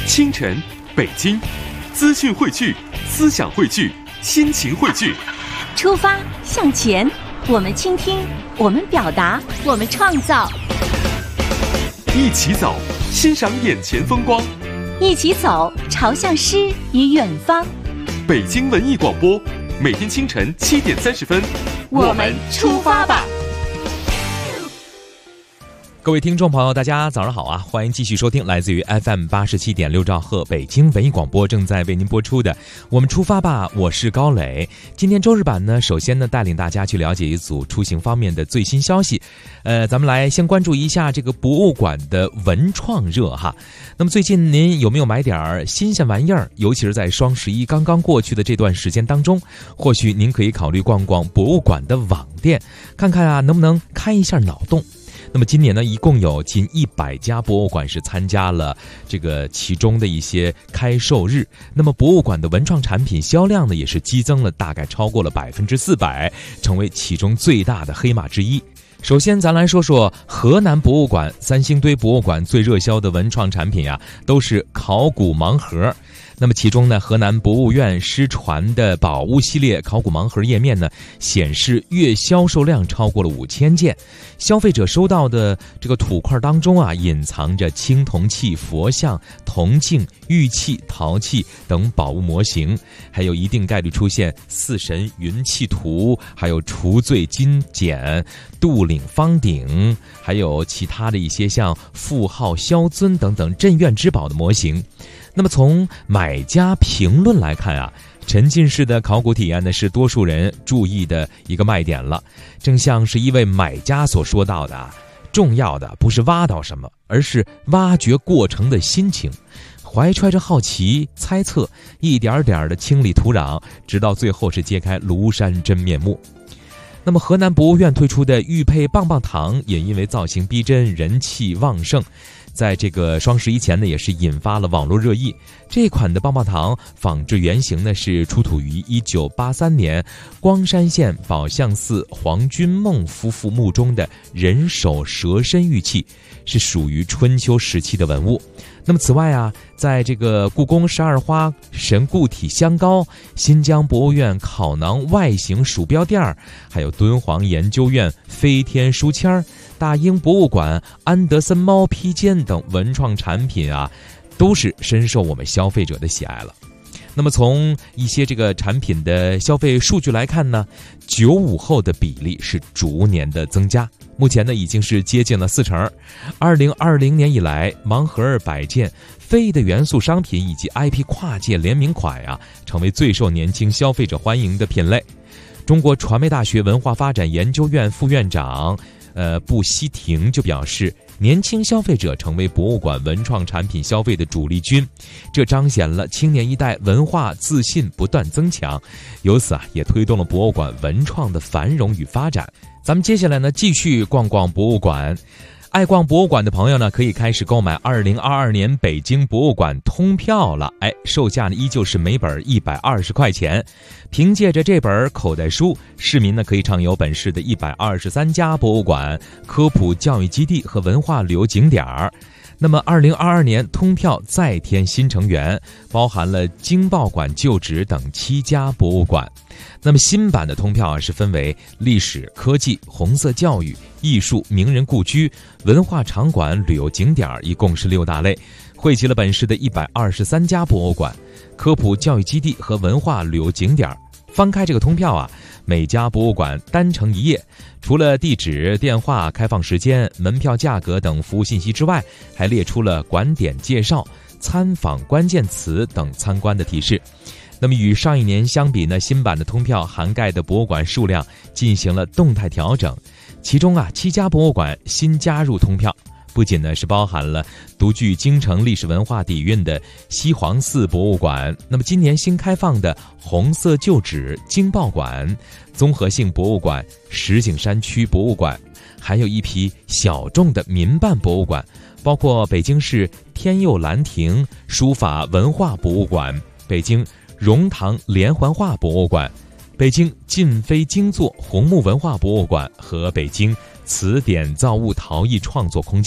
清晨，北京，资讯汇聚，思想汇聚，心情汇聚。 出发向前，我们倾听，我们表达，我们创造。 一起走，欣赏眼前风光。 一起走，朝向诗与远方。 北京文艺广播，每天清晨7点30分， 我们出发吧。 各位听众朋友，大家早上好啊！欢迎继续收听来自于 FM 87.6兆赫北京文艺广播正在为您播出的《我们出发吧》，我是高磊。今天周日版呢，首先呢带领大家去了解一组出行方面的最新消息。咱们来先关注一下这个博物馆的文创热哈。那么最近您有没有买点新鲜玩意儿？尤其是在双11刚刚过去的这段时间当中，或许您可以考虑逛逛博物馆的网店，看看啊能不能开一下脑洞。那么今年呢，一共有近100家博物馆是参加了这个其中的一些开售日。那么博物馆的文创产品销量呢，也是激增了，大概超过了400%，成为其中最大的黑马之一。首先咱来说说河南博物馆、三星堆博物馆最热销的文创产品啊，都是考古盲盒。那么其中呢，河南博物院失传的宝物系列考古盲盒页面呢，显示月销售量超过了5000件。消费者收到的这个土块当中啊，隐藏着青铜器、佛像、铜镜、玉器、陶器等宝物模型，还有一定概率出现四神云气图，还有除罪金简、杜岭方鼎，还有其他的一些像富号萧尊等等镇院之宝的模型。那么从买家评论来看啊，沉浸式的考古体验呢是多数人注意的一个卖点了。正像是一位买家所说到的啊，重要的不是挖到什么，而是挖掘过程的心情，怀揣着好奇、猜测，一点点的清理土壤，直到最后是揭开庐山真面目。那么河南博物院推出的玉佩棒棒糖也因为造型逼真，人气旺盛，在这个双11前呢，也是引发了网络热议。这款的棒棒糖仿制原型呢，是出土于1983年光山县宝相寺黄君梦夫妇墓中的人首蛇身玉器，是属于春秋时期的文物。那么此外啊，在这个故宫12花神固体香膏、新疆博物院烤囊外形鼠标垫，还有敦煌研究院飞天书签、大英博物馆安德森猫披肩等文创产品啊，都是深受我们消费者的喜爱了。那么从一些这个产品的消费数据来看呢，95后的比例是逐年的增加，目前呢已经是接近了40%。2020年以来，盲盒200件、非的元素商品以及 IP 跨界联名款啊，成为最受年轻消费者欢迎的品类。中国传媒大学文化发展研究院副院长布希廷就表示，年轻消费者成为博物馆文创产品消费的主力军，这彰显了青年一代文化自信不断增强，由此啊也推动了博物馆文创的繁荣与发展。咱们接下来呢继续逛逛博物馆。爱逛博物馆的朋友呢，可以开始购买2022年北京博物馆通票了。售价呢依旧是每本120块钱。凭借着这本口袋书，市民呢可以畅游本市的123家博物馆、科普教育基地和文化旅游景点。那么2022年通票再添新成员，包含了京报馆旧址等7家博物馆。那么新版的通票啊，是分为历史、科技、红色教育、艺术、名人故居、文化场馆、旅游景点，一共是6大类，汇集了本市的123家博物馆、科普教育基地和文化旅游景点。翻开这个通票啊，每家博物馆单程1页，除了地址、电话、开放时间、门票价格等服务信息之外，还列出了馆点介绍、参访关键词等参观的提示。那么与上一年相比呢，新版的通票涵盖的博物馆数量进行了动态调整，其中啊7家博物馆新加入通票，不仅呢是包含了独具京城历史文化底蕴的西黄寺博物馆，那么今年新开放的红色旧址京报馆、综合性博物馆石景山区博物馆，还有一批小众的民办博物馆，包括北京市天佑兰亭书法文化博物馆、北京荣堂连环画博物馆、北京晋飞京作红木文化博物馆和北京词典造物陶艺创作空间。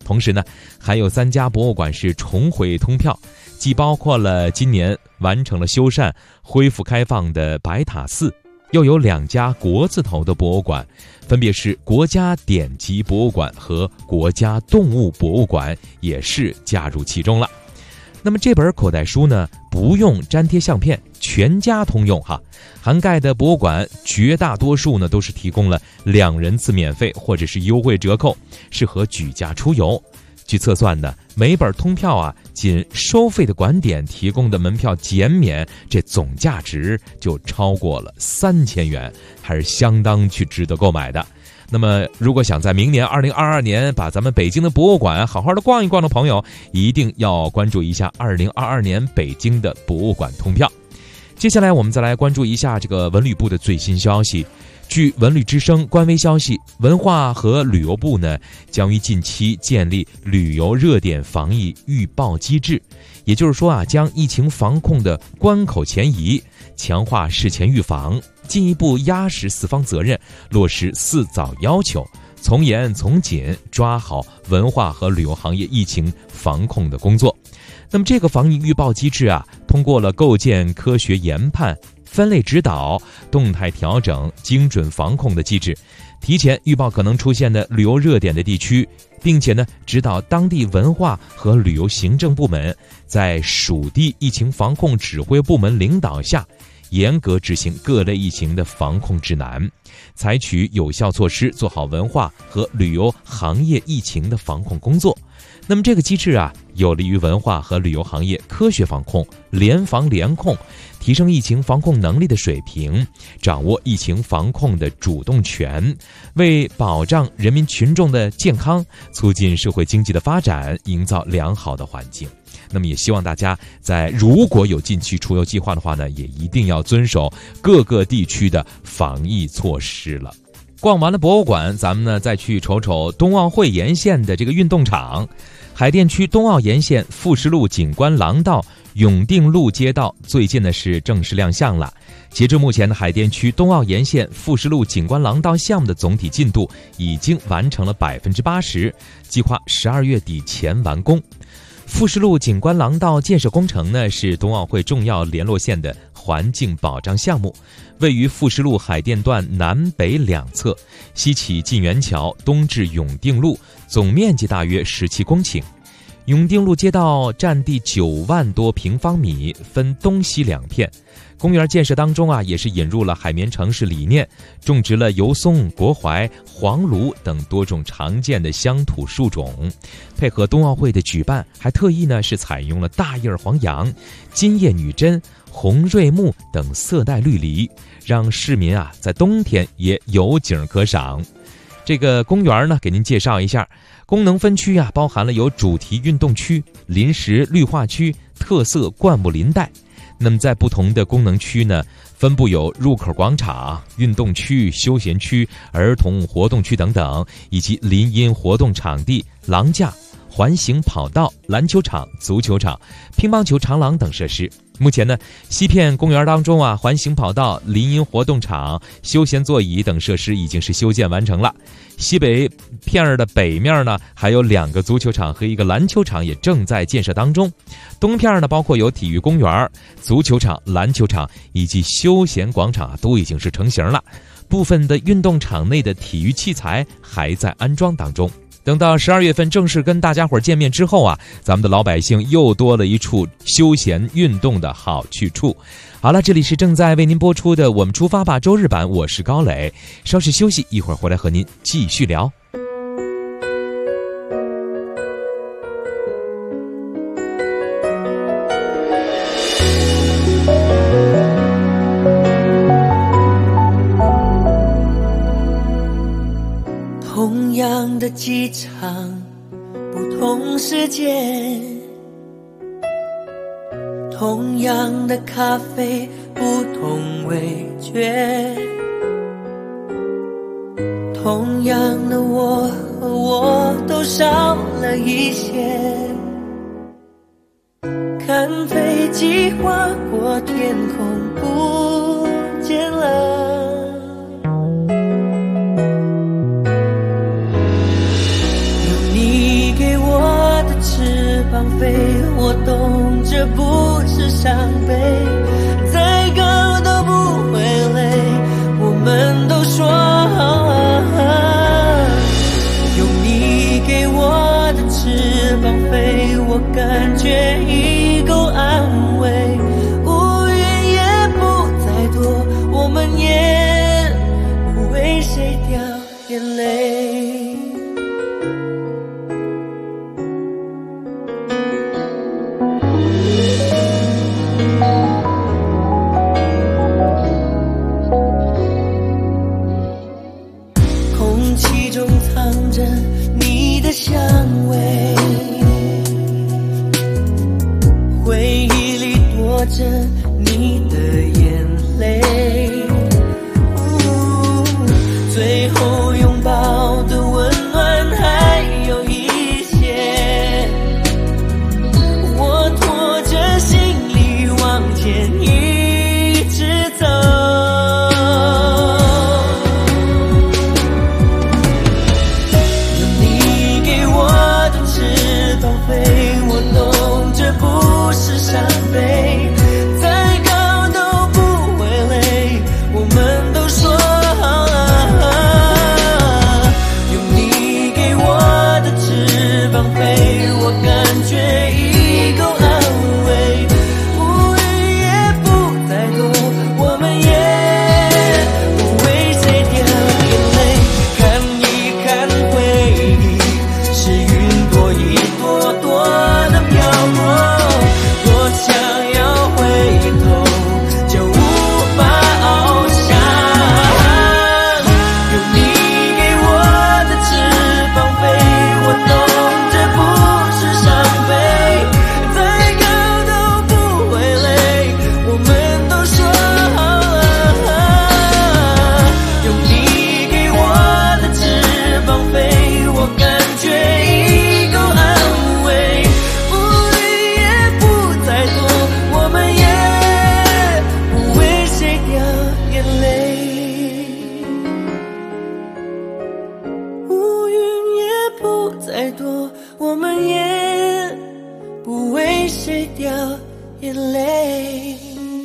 同时呢，还有3家博物馆是重回通票，既包括了今年完成了修缮恢复开放的白塔寺，又有2家国字头的博物馆，分别是国家典籍博物馆和国家动物博物馆，也是加入其中了。那么这本口袋书呢，不用粘贴相片，全家通用哈。涵盖的博物馆绝大多数呢都是提供了2人次免费或者是优惠折扣，适合举家出游。据测算呢，每本通票啊，仅收费的馆点提供的门票减免，这总价值就超过了3000元，还是相当去值得购买的。那么如果想在明年2022年把咱们北京的博物馆好好的逛一逛的朋友，一定要关注一下2022年北京的博物馆通票。接下来我们再来关注一下这个文旅部的最新消息。据文旅之声官微消息，文化和旅游部呢将于近期建立旅游热点防疫预报机制，也就是说啊，将疫情防控的关口前移，强化事前预防，进一步压实4方责任，落实4早要求，从严从紧抓好文化和旅游行业疫情防控的工作。那么这个防疫预报机制啊，通过了构建科学研判、分类指导、动态调整、精准防控的机制，提前预报可能出现的旅游热点的地区，并且呢，指导当地文化和旅游行政部门在属地疫情防控指挥部门领导下，严格执行各类疫情的防控指南，采取有效措施，做好文化和旅游行业疫情的防控工作。那么这个机制啊，有利于文化和旅游行业科学防控、联防联控，提升疫情防控能力的水平，掌握疫情防控的主动权，为保障人民群众的健康、促进社会经济的发展营造良好的环境。那么也希望大家在如果有近期出游计划的话呢，也一定要遵守各个地区的防疫措施了。逛完了博物馆，咱们呢再去瞅瞅冬奥会沿线的这个运动场。海淀区冬奥沿线富士路景观廊道、永定路街道最近呢是正式亮相了。截至目前的海淀区冬奥沿线富士路景观廊道项目的总体进度已经完成了80%，计划12月底前完工。富士路景观廊道建设工程呢，是冬奥会重要联络线的环境保障项目，位于富士路海淀段南北两侧，西起晋元桥，东至永定路，总面积大约17公顷。永定路街道占地9万多平方米，分东西2片。公园建设当中啊，也是引入了海绵城市理念，种植了油松、国槐、黄芦等多种常见的乡土树种。配合冬奥会的举办，还特意呢是采用了大叶黄杨、金叶女贞、红瑞木等色带绿篱，让市民啊在冬天也有景可赏。这个公园呢，给您介绍一下，功能分区啊，包含了有主题运动区、临时绿化区、特色灌木林带。那么在不同的功能区呢，分布有入口广场、运动区、休闲区、儿童活动区等等，以及林荫活动场地、廊架、环形跑道、篮球场、足球场、乒乓球长廊等设施。目前呢，西片公园当中啊，环形跑道、林荫活动场、休闲座椅等设施已经是修建完成了。西北片的北面呢，还有2个足球场和1个篮球场也正在建设当中。东片呢，包括有体育公园、足球场、篮球场以及休闲广场都已经是成型了。部分的运动场内的体育器材还在安装当中。等到12月份正式跟大家伙见面之后啊，咱们的老百姓又多了一处休闲运动的好去处。好了，这里是正在为您播出的我们出发吧周日版，我是高磊，稍事休息，一会儿回来和您继续聊。 同样的机场，不同时间，同样的咖啡，不同味觉，同样的我和我都少了一些。看飞机划过天空，不见了。有你给我芳菲，我懂这不是伤悲，再高都不会累，我们都说有你给我的翅膀飞，我感觉已够安慰，乌云也不再多，我们也不为谁掉眼泪。空气中藏着你的香味，回忆里躲着你的眼泪，最后拥抱的温暖还有一些，我拖着行李往前一直走，有你给我的翅膀飞，我懂这不是伤悲，再高都不会累，我们都说有你给我的翅膀飞，我感觉已够安慰，乌云也不再多，我们也不为谁掉眼泪，看一看回忆是云朵一朵朵的飘过，多想要回头就无法翱翔，有你给我的翅膀飞，我懂这不是伤悲，再高都不会累，我们都说有你给我的翅膀飞，我感觉已够安慰，乌云也不再多，我们也不为谁掉眼泪，乌云也不再多，我们也不为谁掉眼泪。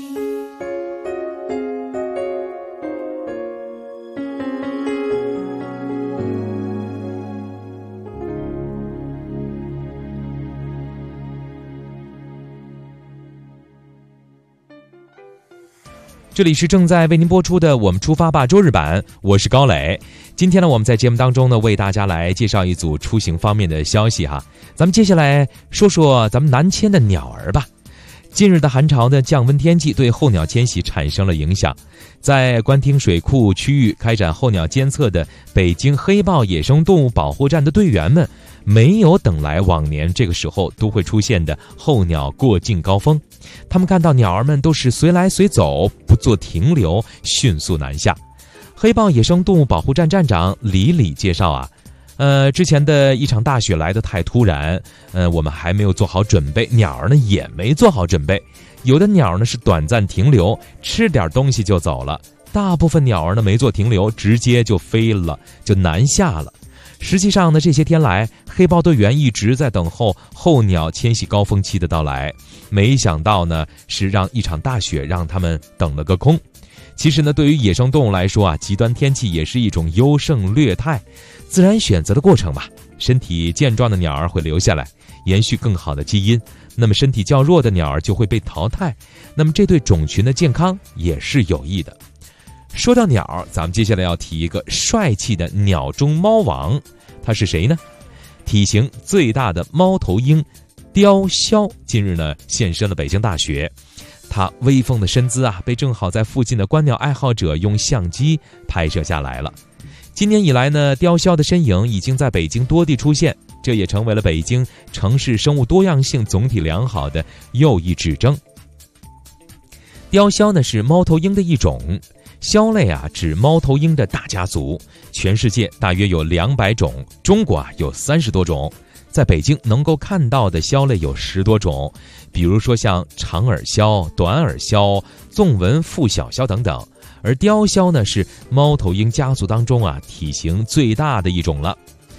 这里是正在为您播出的我们出发吧周日版，我是高磊。今天呢，我们在节目当中呢，为大家来介绍一组出行方面的消息哈。咱们接下来说说咱们南迁的鸟儿吧。近日的寒潮的降温天气对候鸟迁徙产生了影响，在官厅水库区域开展候鸟监测的北京黑豹野生动物保护站的队员们，没有等来往年这个时候都会出现的候鸟过境高峰，他们看到鸟儿们都是随来随走，不做停留，迅速南下。黑豹野生动物保护站站长李李介绍啊，之前的一场大雪来得太突然，我们还没有做好准备，鸟儿呢也没做好准备，有的鸟呢是短暂停留，吃点东西就走了，大部分鸟儿呢没做停留，直接就飞了，就南下了。实际上呢，这些天来，黑豹队员一直在等候候鸟迁徙高峰期的到来，没想到呢，是让一场大雪让他们等了个空。其实呢，对于野生动物来说啊，极端天气也是一种优胜劣汰、自然选择的过程吧。身体健壮的鸟儿会留下来，延续更好的基因，那么身体较弱的鸟儿就会被淘汰，那么这对种群的健康也是有益的。说到鸟，咱们接下来要提一个帅气的鸟中猫王，他是谁呢？体型最大的猫头鹰雕鸮近日呢现身了北京大学，他威风的身姿啊，被正好在附近的观鸟爱好者用相机拍摄下来了。今年以来呢，雕鸮的身影已经在北京多地出现，这也成为了北京城市生物多样性总体良好的又一指征。雕鸮呢是猫头鹰的一种，鸮类啊指猫头鹰的大家族，全世界大约有200种，中国啊有30多种。在北京能够看到的鸮类有10多种，比如说像长耳鸮、短耳鸮、纵纹腹小鸮等等。而雕鸮呢是猫头鹰家族当中啊体型最大的一种了。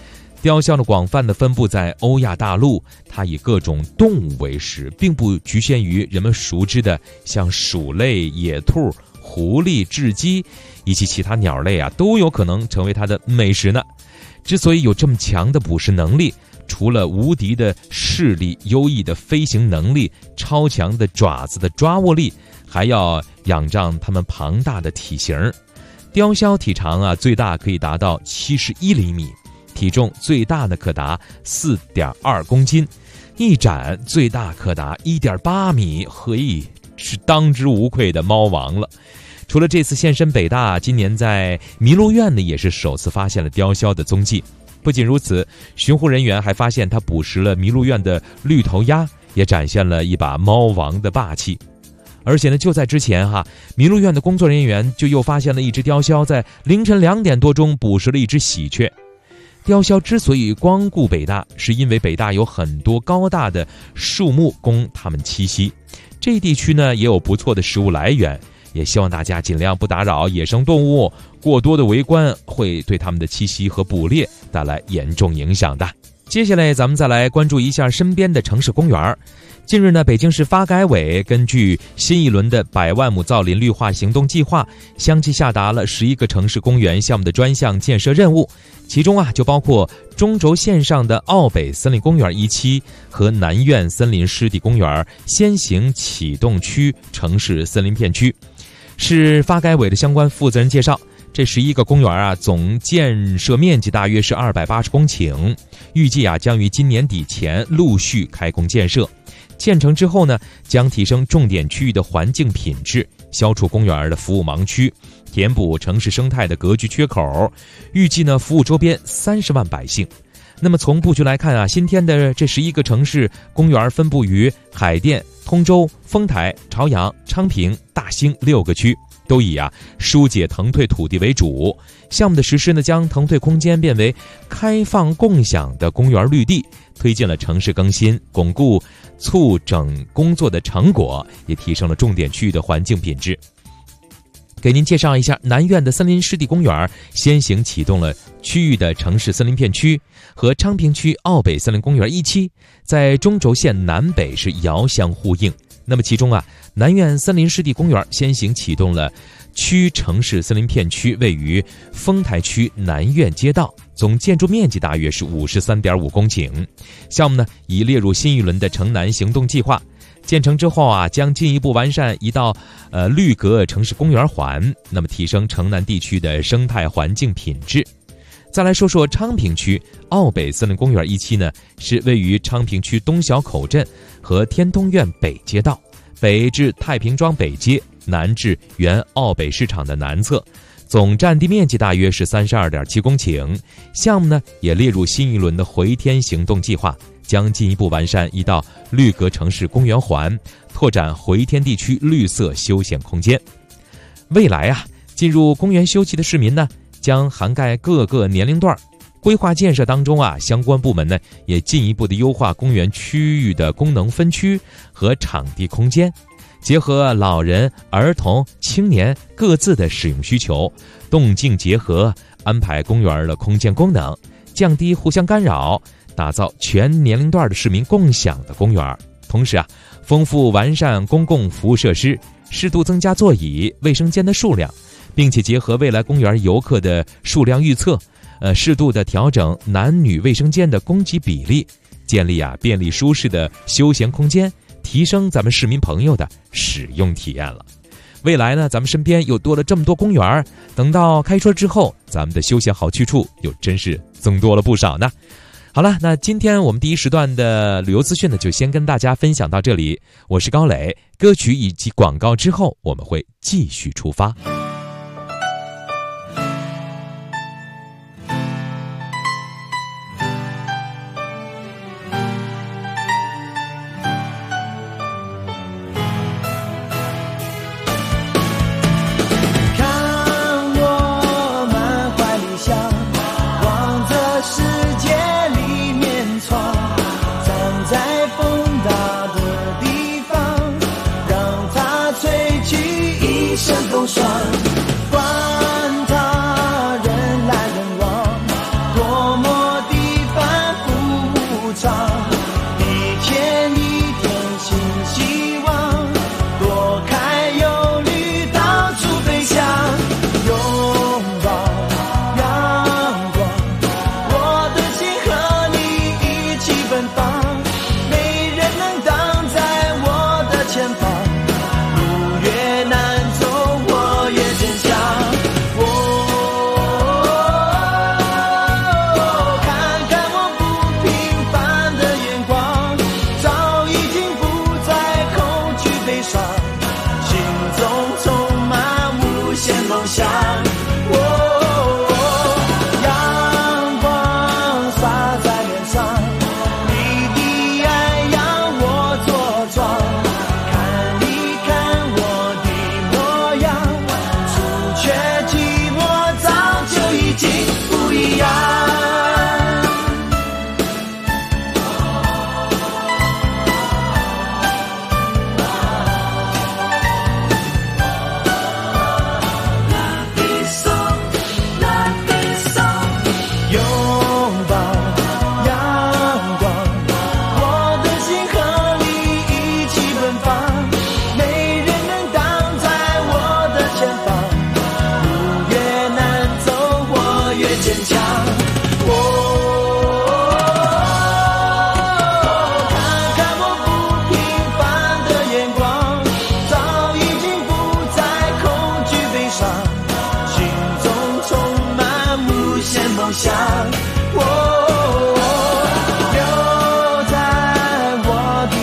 雕鸮呢广泛的分布在欧亚大陆，它以各种动物为食，并不局限于人们熟知的像鼠类、野兔、狐狸、雉鸡以及其他鸟类啊，都有可能成为它的美食呢。之所以有这么强的捕食能力，除了无敌的视力、优异的飞行能力、超强的爪子的抓握力，还要仰仗它们庞大的体型。雕鸮体长啊最大可以达到71厘米，体重最大的可达 4.2 公斤，一展最大可达 1.8 米，嘿，是当之无愧的猫王了。除了这次现身北大，今年在麋鹿苑呢也是首次发现了雕鸮的踪迹。不仅如此，巡护人员还发现它捕食了麋鹿苑的绿头鸭，也展现了一把猫王的霸气。而且呢，就在之前麋鹿苑的工作人员就又发现了一只雕鸮在凌晨2点多钟捕食了一只喜鹊。雕鸮之所以光顾北大，是因为北大有很多高大的树木供它们栖息，这一地区呢也有不错的食物来源，也希望大家尽量不打扰野生动物，过多的围观会对它们的栖息和捕猎带来严重影响的。接下来咱们再来关注一下身边的城市公园。近日呢，北京市发改委根据新一轮的100万亩造林绿化行动计划，相继下达了11个城市公园项目的专项建设任务，其中就包括中轴线上的奥北森林公园一期和南苑森林湿地公园先行启动区城市森林片区。市发改委的相关负责人介绍，这11个公园总建设面积大约是280公顷，预计将于今年底前陆续开工建设。建成之后呢，将提升重点区域的环境品质，消除公园的服务盲区，填补城市生态的格局缺口，预计呢服务周边30万百姓。那么从布局来看新添的这11个城市公园分布于海淀、通州、丰台、朝阳、昌平、大兴6个区，都以疏解腾退土地为主。项目的实施呢，将腾退空间变为开放共享的公园绿地，推进了城市更新，巩固促整工作的成果，也提升了重点区域的环境品质。给您介绍一下，南苑的森林湿地公园先行启动了区域的城市森林片区，和昌平区奥北森林公园一期在中轴线南北是遥相呼应。那么其中南苑森林湿地公园先行启动了区城市森林片区，位于丰台区南苑街道，总建筑面积大约是53.5公顷。项目呢已列入新一轮的城南行动计划。建成之后将进一步完善一道绿格城市公园环，那么提升城南地区的生态环境品质。再来说说昌平区奥北森林公园一期呢，是位于昌平区东小口镇和天通苑北街道，北至太平庄北街，南至原奥北市场的南侧，总占地面积大约是32.7公顷。项目呢也列入新一轮的回天行动计划，将进一步完善一道绿格城市公园环，拓展回天地区绿色休闲空间。未来进入公园休憩的市民呢，将涵盖各个年龄段。规划建设当中相关部门呢也进一步的优化公园区域的功能分区和场地空间，结合老人、儿童、青年各自的使用需求，动静结合，安排公园的空间功能，降低互相干扰，打造全年龄段的市民共享的公园。同时丰富完善公共服务设施，适度增加座椅、卫生间的数量，并且结合未来公园游客的数量预测，适度的调整男女卫生间的供给比例，建立便利舒适的休闲空间，提升咱们市民朋友的使用体验了。未来呢，咱们身边又多了这么多公园，等到开春之后，咱们的休闲好去处又真是增多了不少呢。好了，那今天我们第一时段的旅游资讯呢，就先跟大家分享到这里。我是高磊，歌曲以及广告之后，我们会继续出发。 管他人来人往，多么的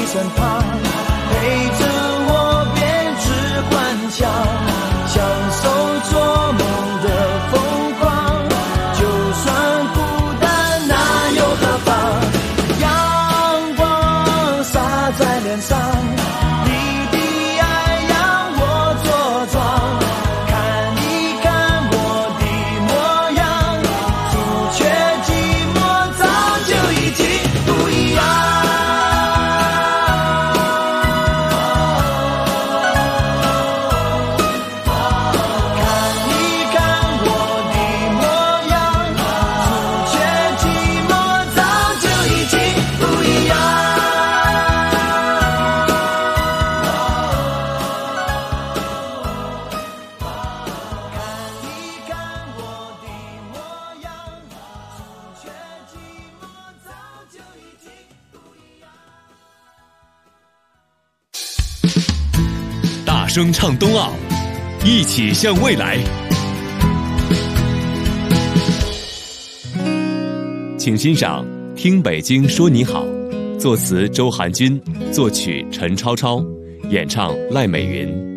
身旁，陪着我编织幻想，享受做梦的疯狂。就算孤单，那又何妨？阳光洒在脸上，你的爱让我茁壮。看一看我的模样，除却寂寞，早就已经不一样。看一看我的模样，除却寂寞，早就已经不一样。看一看我的模样，除却寂寞，早就已经不一样。 大声唱冬奥，一起向未来。请欣赏《听北京说你好》，作词周寒君，作曲陈超超，演唱赖美云。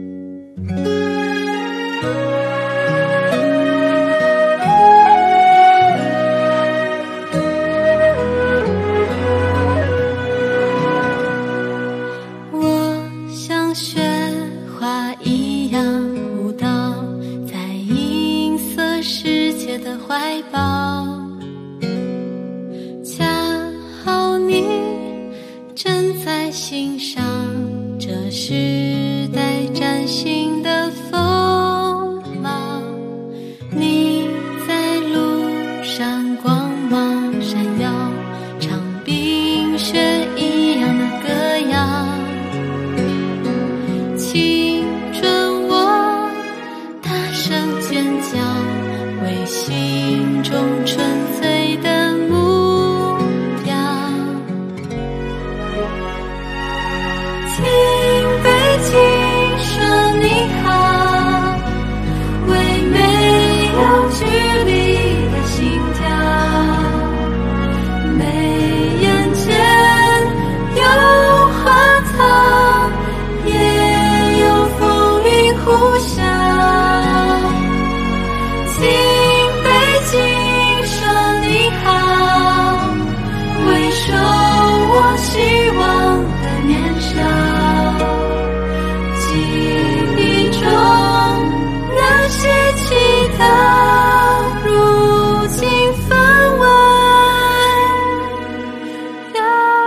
我像雪花一样舞蹈，在银色世界的怀抱，恰好你正在欣赏这时代崭新的风貌。你在路上光芒闪耀，唱冰雪一样的歌谣。青春我大声尖叫，为心中纯粹的目标。听北京说你好，为没有距离的心跳。眉眼间有花草，也有风云呼啸。听北京说你好，回首我希望的年少。记忆中那些期待，如今分外飘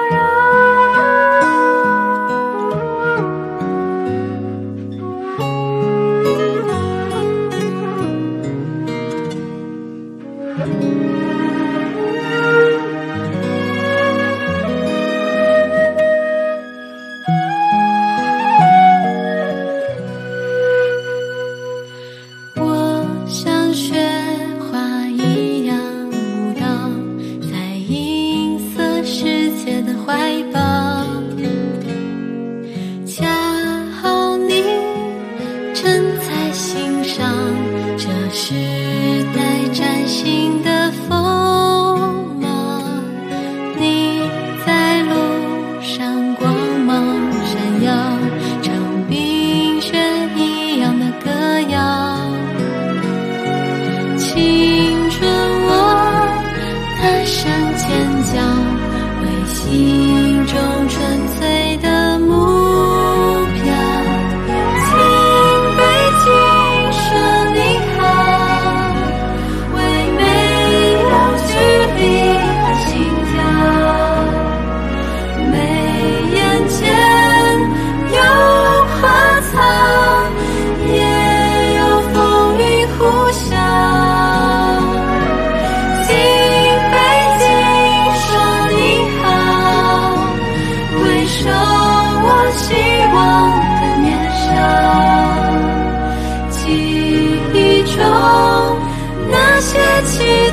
我像雪花一样舞蹈，在银色世界的怀抱。恰好你正在欣赏这时代崭新的风貌。你在路上光芒闪耀，唱冰雪一样的歌谣。青春我大声尖叫，为心中纯粹的目标。听北京说你好，为没有距离的心跳。眉眼间有花草，也有风云呼啸。听北京说你好，回首我希望的年少。记忆中那些期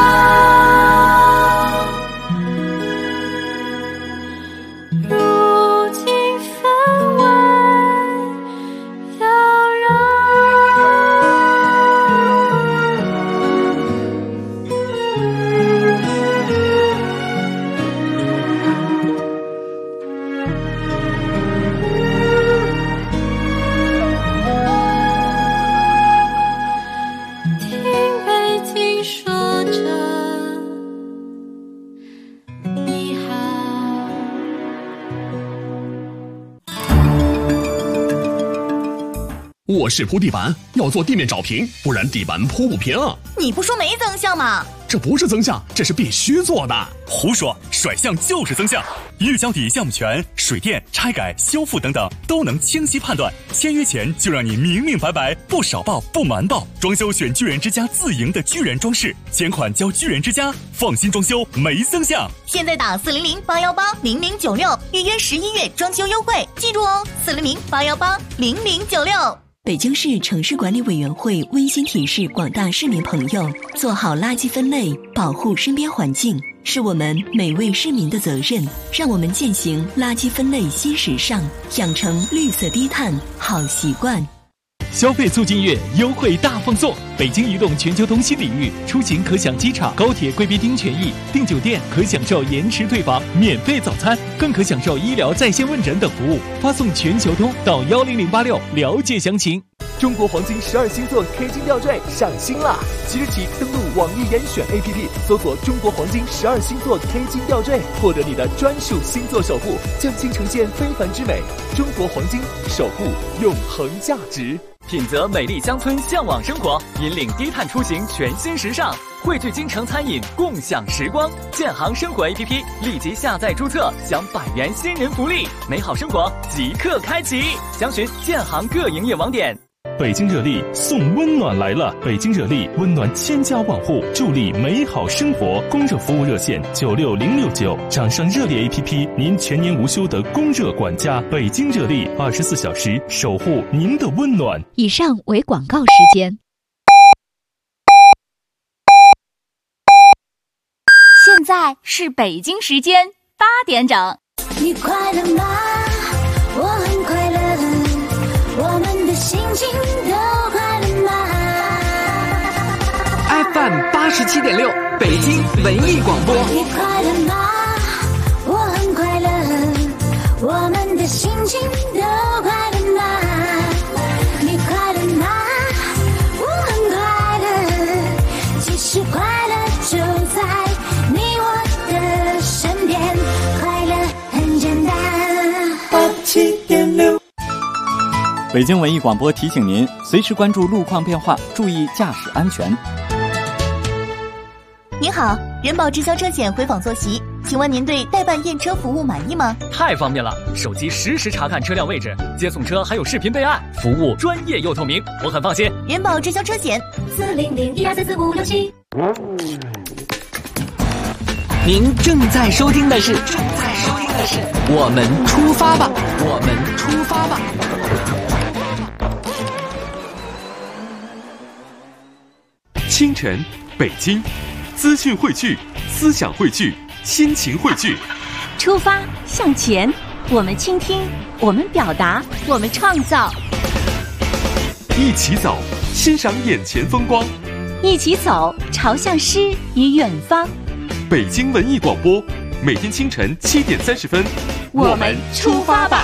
待，如今分外悠然。 卧室铺地板要做地面找平，不然地板铺不平。 你不说没增项吗？ 这不是增项，这是必须做的。 胡说，甩项就是增项。预交底项目权、水电、拆改、修复等等都能清晰判断。签约前就让你明明白白，不少报不瞒报。装修选巨人之家自营的巨人装饰，钱款交巨人之家，放心装修没增项。 现在打400-818-0096预约11月装修优惠，记住哦，400-818-0096。北京市城市管理委员会温馨提示广大市民朋友，做好垃圾分类，保护身边环境，是我们每位市民的责任。让我们践行垃圾分类新时尚，养成绿色低碳好习惯。 消费促进月优惠大放送，北京移动全球通新领域，出行可享机场、高铁贵宾厅权益，订酒店可享受延迟退房、免费早餐，更可享受医疗在线问诊等服务。发送全球通到10086了解详情。中国黄金12星座 K 金吊坠上新啦！即日起登录网易严选 APP， 搜索中国黄金12星座 K 金吊坠，获得你的专属星座守护，匠心呈现非凡之美。中国黄金，守护永恒价值。 品泽美丽乡村向往生活，引领低碳出行全新时尚，汇聚京城餐饮共享时光。建行生活 APP 立即下载注册，享100元新人福利，美好生活即刻开启。详询建行各营业网点。 北京热力送温暖来了！北京热力温暖千家万户，助力美好生活。供热服务热线96069，掌上热力 APP， 您全年无休的供热管家。北京热力24小时守护您的温暖。 以上为广告时间。现在是北京时间8点整。 你快乐吗？我很快乐，我们的心情都快乐吗 ？FM 87.6，北京文艺广播。 你快乐吗？我很快乐，我们的心情都快乐吗？你快乐吗？我很快乐，其实快乐就在你我的身边，快乐很简单。 87.6。北京文艺广播提醒您，随时关注路况变化，注意驾驶安全。 您好，人保直销车险回访坐席，请问您对代办验车服务满意吗？ 太方便了，手机实时查看车辆位置，接送车还有视频备案，服务专业又透明，我很放心。 人保直销车险 400-1244567。 您正在收听的是我们出发吧，我们出发吧。 清晨，北京，资讯汇聚，思想汇聚，心情汇聚。 出发向前，我们倾听，我们表达，我们创造。 一起走，欣赏眼前风光。 一起走，朝向诗与远方。 北京文艺广播，每天清晨7点30分， 我们出发吧。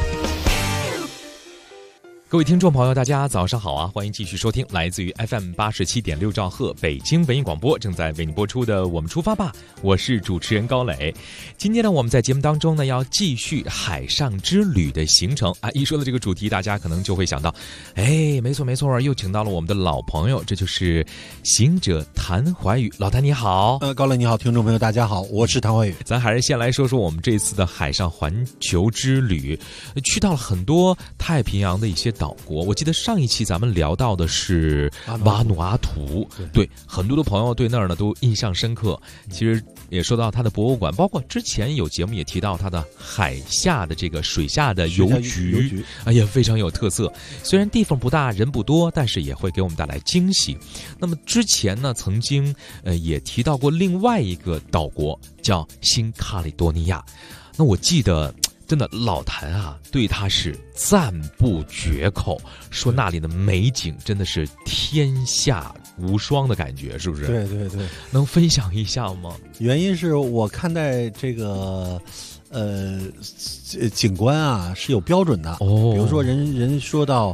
各位听众朋友，大家早上好啊！欢迎继续收听来自于 FM 87.6兆赫北京文艺广播正在为您播出的《我们出发吧》，我是主持人高磊。今天呢，我们在节目当中呢，要继续海上之旅的行程啊。一说到这个主题，大家可能就会想到，哎，没错没错，又请到了我们的老朋友，这就是行者谭怀宇。老谭你好。 高磊你好，听众朋友大家好，我是谭怀宇。 咱还是先来说说我们这次的海上环球之旅，去到了很多太平洋的一些岛国。我记得上一期咱们聊到的是瓦努阿图，对，很多的朋友对那儿呢都印象深刻。其实也说到它的博物馆，包括之前有节目也提到它的海下的这个水下的邮局啊，也非常有特色。虽然地方不大，人不多，但是也会给我们带来惊喜。那么之前呢，曾经也提到过另外一个岛国叫新卡里多尼亚。那我记得真的老谭啊，对他是赞不绝口，说那里的美景真的是天下无双的感觉，是不是？ 对对对， 能分享一下吗？ 原因是我看待这个景观啊是有标准的哦，比如说人说到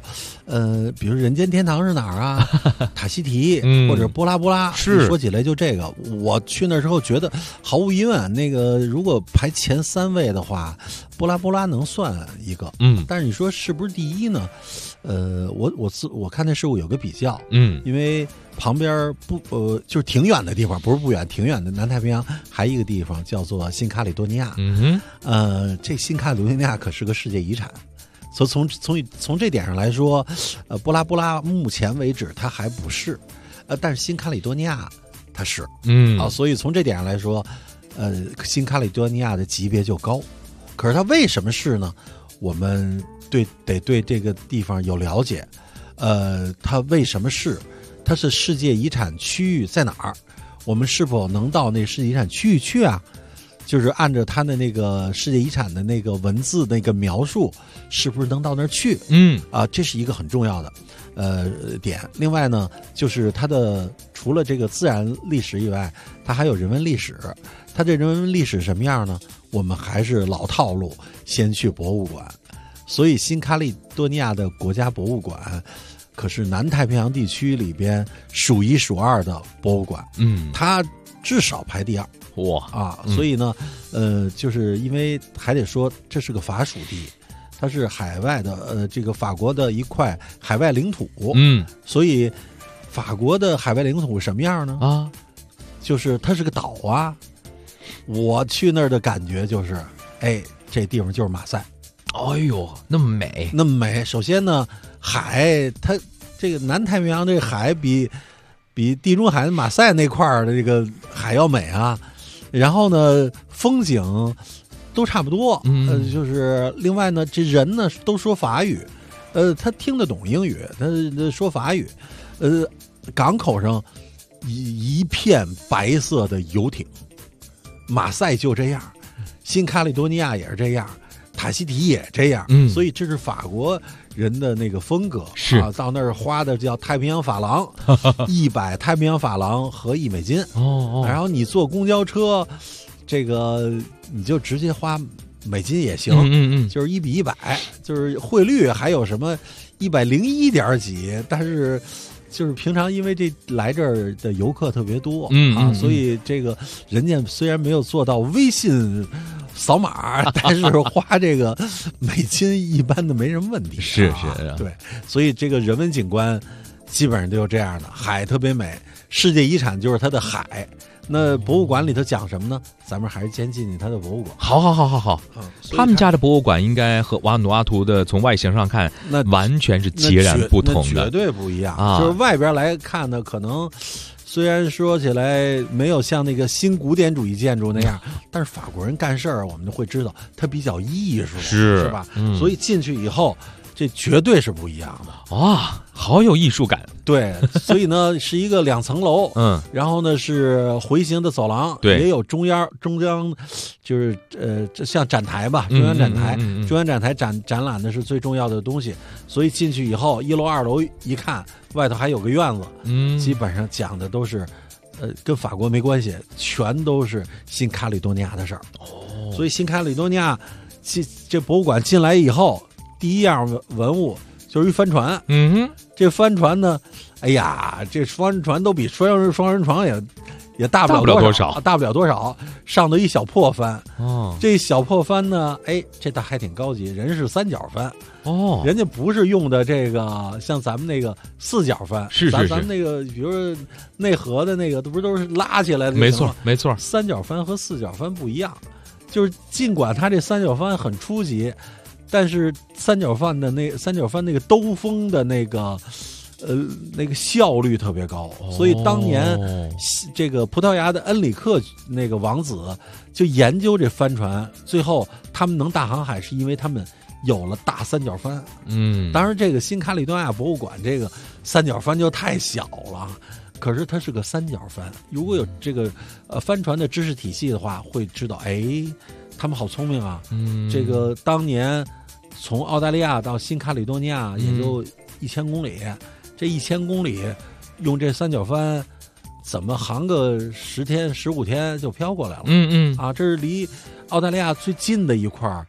比如人间天堂是哪儿啊？塔希提、或者波拉波拉， 是说起来就这个。我去那之后觉得，毫无疑问，那个如果排前3位的话，波拉波拉能算一个。但是你说是不是第一呢？我看那事物有个比较，因为旁边就是挺远的地方，不是不远，挺远的南太平洋还有一个地方叫做新卡里多尼亚。这新卡里多尼亚可是个世界遗产。所以从这点上来说，波拉波拉目前为止它还不是，但是新卡里多尼亚它是，所以从这点上来说，新卡里多尼亚的级别就高。可是它为什么是呢？我们得对这个地方有了解，它为什么是？它是世界遗产区域在哪儿？我们是否能到那世界遗产区域去啊？就是按照它的那个世界遗产的那个文字那个描述，是不是能到那儿去？这是一个很重要的点。另外呢，就是它的除了这个自然历史以外，它还有人文历史。它这人文历史什么样呢？我们还是老套路，先去博物馆。所以新卡利多尼亚的国家博物馆可是南太平洋地区里边数1数2的博物馆。它至少排第2。所以呢，就是因为还得说这是个法属地，它是海外的这个法国的一块海外领土。所以法国的海外领土什么样呢？就是它是个岛啊。我去那儿的感觉就是，这地方就是马赛。 哎呦，那么美， 那么美。首先呢，海它这个南太平洋这个海比地中海马赛那块儿的这个海要美啊。然后呢，风景都差不多。就是另外呢，这人呢都说法语，他听得懂英语，他说法语。港口上一片白色的游艇，马赛就这样，新卡里多尼亚也是这样，塔希提也这样。所以这是法国人的那个风格。 是到那儿花的叫太平洋法郎，100太平洋法郎合1美金。然后你坐公交车，这个你就直接花美金也行。就是1比100，就是汇率还有什么101点几，但是就是平常因为这来这儿的游客特别多所以这个人家虽然没有做到微信扫码，但是花这个美金一般的没什么问题。 是对，所以这个人文景观基本上都有这样的，海特别美，世界遗产就是它的海。那博物馆里头讲什么呢？咱们还是先进去它的博物馆。 好。他们家的博物馆应该和瓦努阿图的从外形上看，那完全是截然不同的， 绝对不一样。就是外边来看呢，可能虽然说起来没有像那个新古典主义建筑那样，但是法国人干事儿，我们就会知道他比较艺术，是吧？所以进去以后，这绝对是不一样的好有艺术感。 对，所以呢是一个2层楼，然后呢是回形的走廊，也有中央就是像展台吧，中央展台，中央展台展览的是最重要的东西。所以进去以后，1楼2楼一看，外头还有个院子，基本上讲的都是跟法国没关系，全都是新卡里多尼亚的事儿。所以新卡里多尼亚这博物馆进来以后，第一样文物就是一帆船。这帆船呢，这帆船都比双人床也大不了多少，上头一小破帆。这小破帆呢，这它还挺高级，人是3角帆。人家不是用的这个像咱们那个4角帆， 是咱们那个比如说内河的那个都是拉起来的。 没错 ，3角帆和4角帆不一样，就是尽管它这3角帆很初级，但是3角帆那个兜风的那个效率特别高，所以当年这个葡萄牙的恩里克那个王子就研究这帆船，最后他们能大航海是因为他们有了大3角帆。当然这个新卡里多尼亚博物馆这个3角帆就太小了，可是它是个3角帆。如果有这个帆船的知识体系的话，会知道他们好聪明啊。这个当年从澳大利亚到新卡里多尼亚也就1000公里，这1000公里用这3角帆怎么航个10天15天就飘过来了。这是离澳大利亚最近的一块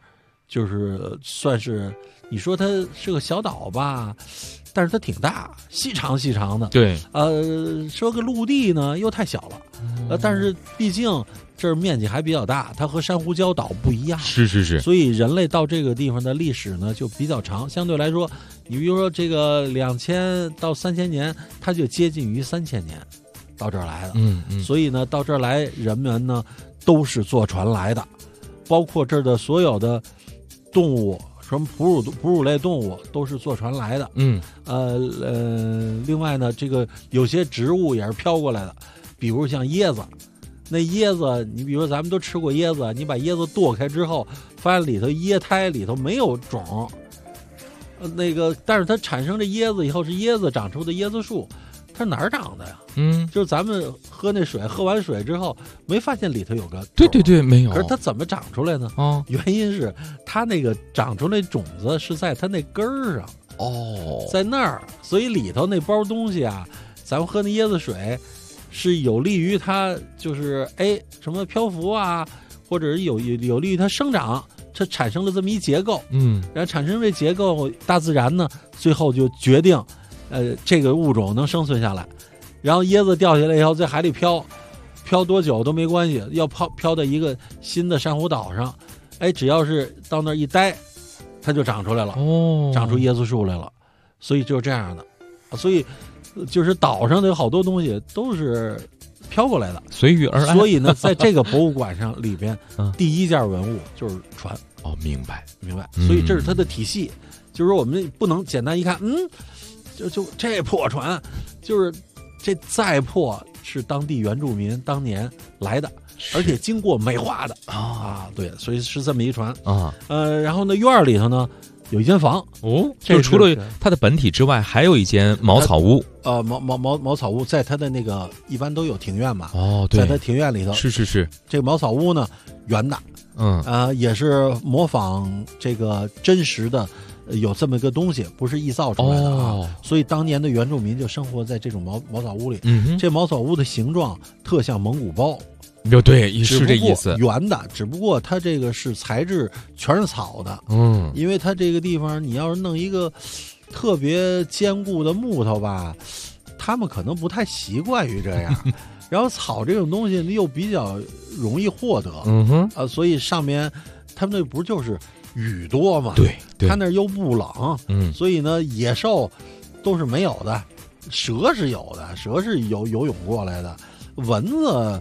就是算是你说它是个小岛吧，但是它挺大，细长细长的。 对， 说个陆地呢又太小了，但是毕竟这儿面积还比较大，它和珊瑚礁岛不一样。 是， 所以人类到这个地方的历史呢就比较长，相对来说，你比如说这个2000到3000年，它就接近于3000年到这儿来的。所以呢，到这儿来人们呢都是坐船来的，包括这儿的所有的动物。什么哺乳类动物都是坐船来的。另外呢，这个有些植物也是飘过来的，比如像椰子。那椰子，你比如说咱们都吃过椰子，你把椰子剁开之后，发现里头椰胎里头没有种，但是它产生这椰子以后是椰子长出的椰子树，它哪儿长的呀？就是咱们喝那水，喝完水之后没发现里头有个对，没有。 可是它怎么长出来呢？原因是它那个长出来种子是在它那根儿上在那儿，所以里头那包东西啊，咱们喝那椰子水是有利于它，就是什么漂浮啊，或者是有利于它生长，它产生了这么一结构。然后产生这结构，大自然呢最后就决定，这个物种能生存下来。然后椰子掉下来以后，在海里飘多久都没关系，要飘到一个新的珊瑚岛上，只要是到那儿一待，它就长出来了，长出椰子树来了。所以就是这样的，所以就是岛上的有好多东西都是飘过来的， 随遇而安。 所以呢，在这个博物馆上里边，第一件文物就是船。 明白。 所以这是它的体系，就是说我们不能简单一看，就这破船，就是这再破是当地原住民当年来的，而且经过美化的对，所以是这么一船然后呢，院里头呢有一间房就除了它的本体之外，还有一间茅草屋。 茅草屋在它的那个一般都有庭院嘛。 对， 在它庭院里头是这个茅草屋呢圆的，也是模仿这个真实的。有这么一个东西，不是臆造出来的所以当年的原住民就生活在这种茅草屋里。这茅草屋的形状特像蒙古包。 对，是这意思。 圆的，只不过它这个是材质全是草的。因为它这个地方，你要是弄一个特别坚固的木头吧，他们可能不太习惯于这样。然后草这种东西又比较容易获得。所以上面他们那不就是雨多嘛？ 对， 他那又不冷，所以呢，野兽都是没有的，蛇是有的，蛇是游泳过来的，蚊子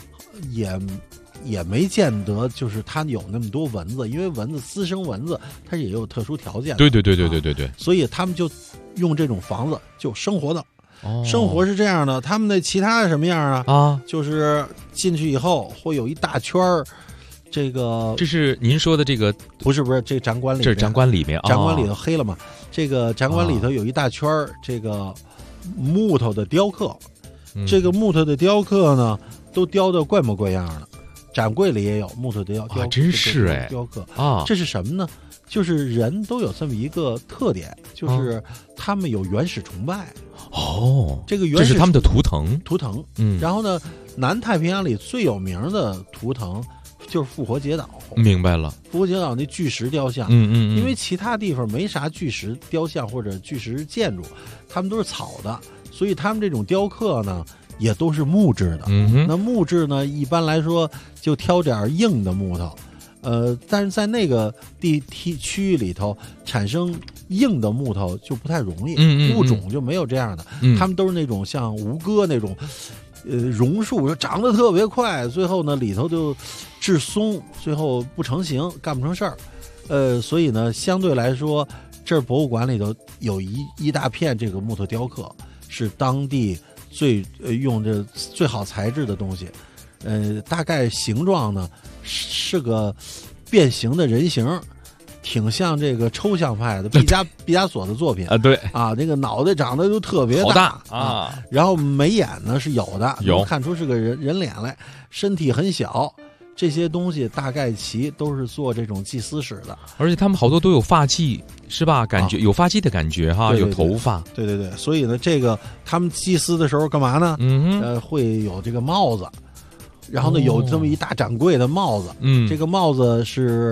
也没见得，就是它有那么多蚊子，因为蚊子滋生蚊子，它也有特殊条件。 对， 所以他们就用这种房子就生活的。生活是这样的，他们的其他的什么样啊？就是进去以后会有一大圈儿。这是您说的这个？ 不是，这个展馆里， 这是展馆里面， 展馆里头黑了嘛？这个展馆里头有一大圈这个木头的雕刻，这个木头的雕刻呢，都雕的怪模怪样的。展柜里也有木头的雕刻， 真是雕刻这是什么呢？就是人都有这么一个特点，就是他们有原始崇拜。这个这是他们的图腾。 然后呢，南太平洋里最有名的图腾就是复活节岛。 明白了， 复活节岛那巨石雕像，因为其他地方没啥巨石雕像或者巨石建筑，他们都是草的，所以他们这种雕刻呢也都是木质的。那木质呢，一般来说就挑点硬的木头，但是在那个区域里头产生硬的木头就不太容易，物种就没有这样的，他们都是那种像吴哥那种。榕树长得特别快，最后呢里头就致松，最后不成形，干不成事儿。所以呢，相对来说，这儿博物馆里头有一大片这个木头雕刻，是当地用这最好材质的东西。大概形状呢是个变形的人形。挺像这个抽象派的毕加索的作品对那个脑袋长得就特别大然后眉眼呢是有的，能看出是个人脸来，身体很小，这些东西大概其都是做这种祭司使的， 而且他们好多都有发髻，是吧？感觉有发髻的感觉哈，有头发， 对，所以呢，这个他们祭司的时候干嘛呢？会有这个帽子。然后呢，有这么一大展柜的帽子，这个帽子是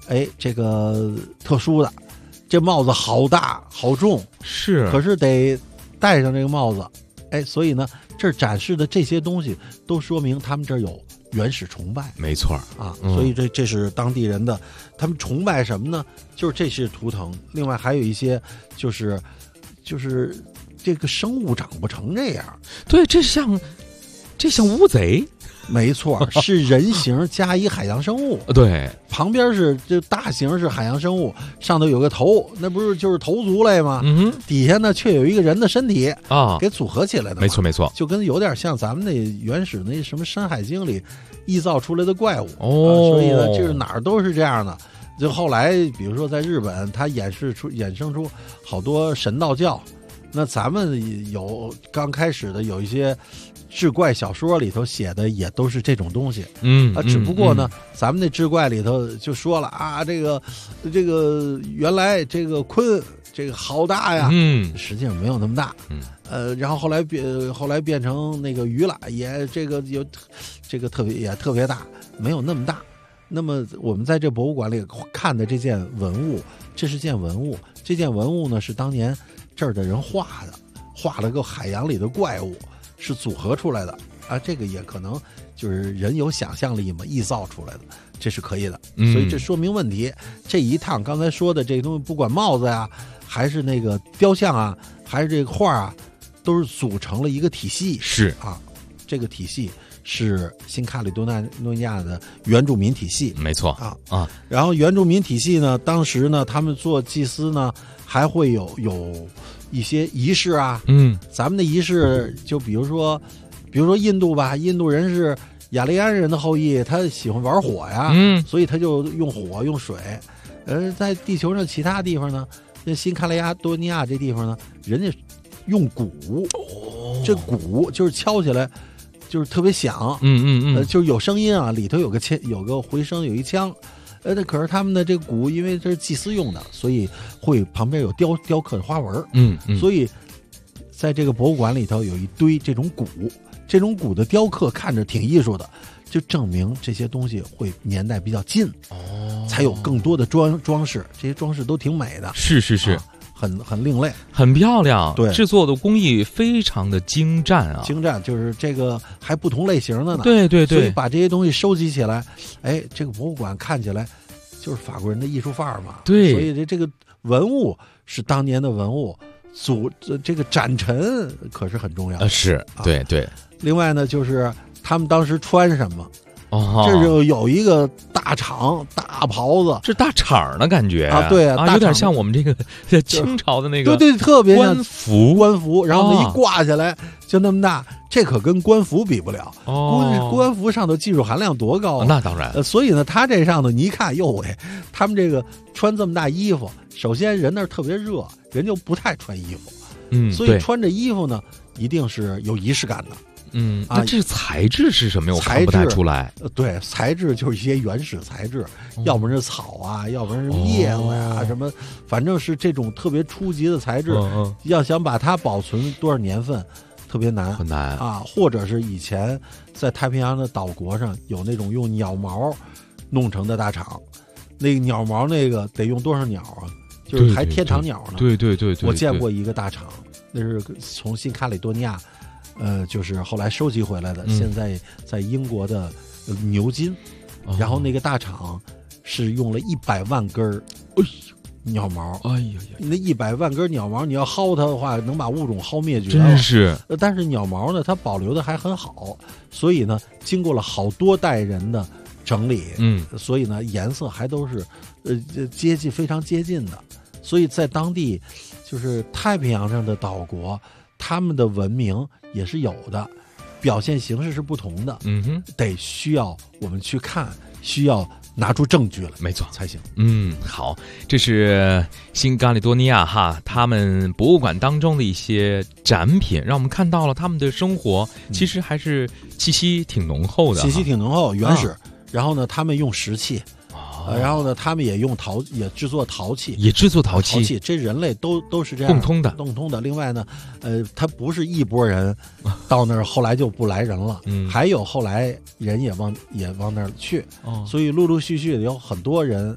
这个特殊的，这帽子好大好重， 是， 可是得戴上这个帽子，所以呢，这儿展示的这些东西都说明他们这儿有原始崇拜， 没错啊，所以这是当地人的，他们崇拜什么呢？就是这些图腾，另外还有一些就是这个生物长不成这样， 对，这像乌贼。 没错，是人形加一海洋生物。 对， 旁边是就大型是海洋生物，上头有个头，那不是就是头足类吗？底下呢却有一个人的身体啊，给组合起来的。 没错没错， 就跟有点像咱们那原始那什么《山海经》里臆造出来的怪物。所以呢，就是哪儿都是这样的。就后来比如说在日本，它衍生出好多神道教。那咱们刚开始的有一些志怪小说里头写的也都是这种东西，只不过呢，咱们那志怪里头就说了啊，这个原来这个鲲这个好大呀，实际上没有那么大，然后后来变成那个鱼了，也这个有这个特别大，没有那么大。那么我们在这博物馆里看的这件文物，这是件文物，这件文物呢是当年这儿的人画了个海洋里的怪物，是组合出来的啊，这个也可能就是人有想象力嘛，臆造出来的，这是可以的。所以这说明问题。这一趟刚才说的这个东西，不管帽子呀，还是那个雕像啊，还是这个画啊，都是组成了一个体系。 是啊，这个体系是新卡里多尼亚的原住民体系。 没错啊。 然后原住民体系呢，当时呢，他们做祭司呢，还会有一些仪式啊，咱们的仪式就比如说印度吧，印度人是雅利安人的后裔，他喜欢玩火呀，所以他就用火用水。在地球上其他地方呢，那新卡利多尼亚这地方呢，人家用鼓，这鼓就是敲起来就是特别响，就是有声音啊，里头有个回声，有一腔。那可是他们的这个鼓，因为这是祭司用的，所以会旁边有雕刻的花纹。所以在这个博物馆里头有一堆这种鼓的雕刻，看着挺艺术的，就证明这些东西会年代比较近，才有更多的装饰，这些装饰都挺美的。 是。 很另类， 很漂亮， 对， 制作的工艺非常的精湛啊！ 精湛就是这个还不同类型的呢。 对， 所以把这些东西收集起来，这个博物馆看起来就是法国人的艺术范儿嘛。 对， 所以这个文物是当年的文物，这个展陈可是很重要的。 是，对。 另外呢，就是他们当时穿什么。这就有一个大氅大袍子， 是大氅的感觉啊，对啊， 有点像我们这个清朝的那个对，特别像官服， 然后一挂下来就那么大，这可跟官服比不了。官服上头技术含量多高啊！ 那当然， 所以呢，他这上头你一看，哟喂，他们这个穿这么大衣服，首先人那儿特别热，人就不太穿衣服，所以穿着衣服呢，一定是有仪式感的。 那这材质是什么？我看不太出来。 对，材质就是一些原始材质，要不然是草啊，要不然是叶子呀，什么，反正是这种特别初级的材质。要想把它保存多少年份，特别难， 很难啊。或者是以前在太平洋的岛国上有那种用鸟毛弄成的大氅，那个鸟毛那个得用多少鸟啊？就是还天长鸟呢。 对， 我见过一个大氅，那是从新卡里多尼亚。就是后来收集回来的，现在在英国的牛津，然后那个大氅是用了100万根鸟毛，那100万根鸟毛，你要薅它的话，能把物种薅灭绝了。 真是。 但是鸟毛呢，它保留的还很好，所以呢，经过了好多代人的整理，所以呢，颜色还都是非常接近的。所以在当地，就是太平洋上的岛国，他们的文明也是有的，表现形式是不同的。得需要我们去看，需要拿出证据了， 没错才行。 好，这是新卡里多尼亚他们博物馆当中的一些展品，让我们看到了他们的生活其实还是气息挺浓厚的， 原始。然后呢，他们用石器。然后呢，他们也制作陶器，这人类都是这样共通的。另外呢，他不是一拨人到那儿，后来就不来人了，还有后来人也往那儿去，所以陆陆续续的有很多人，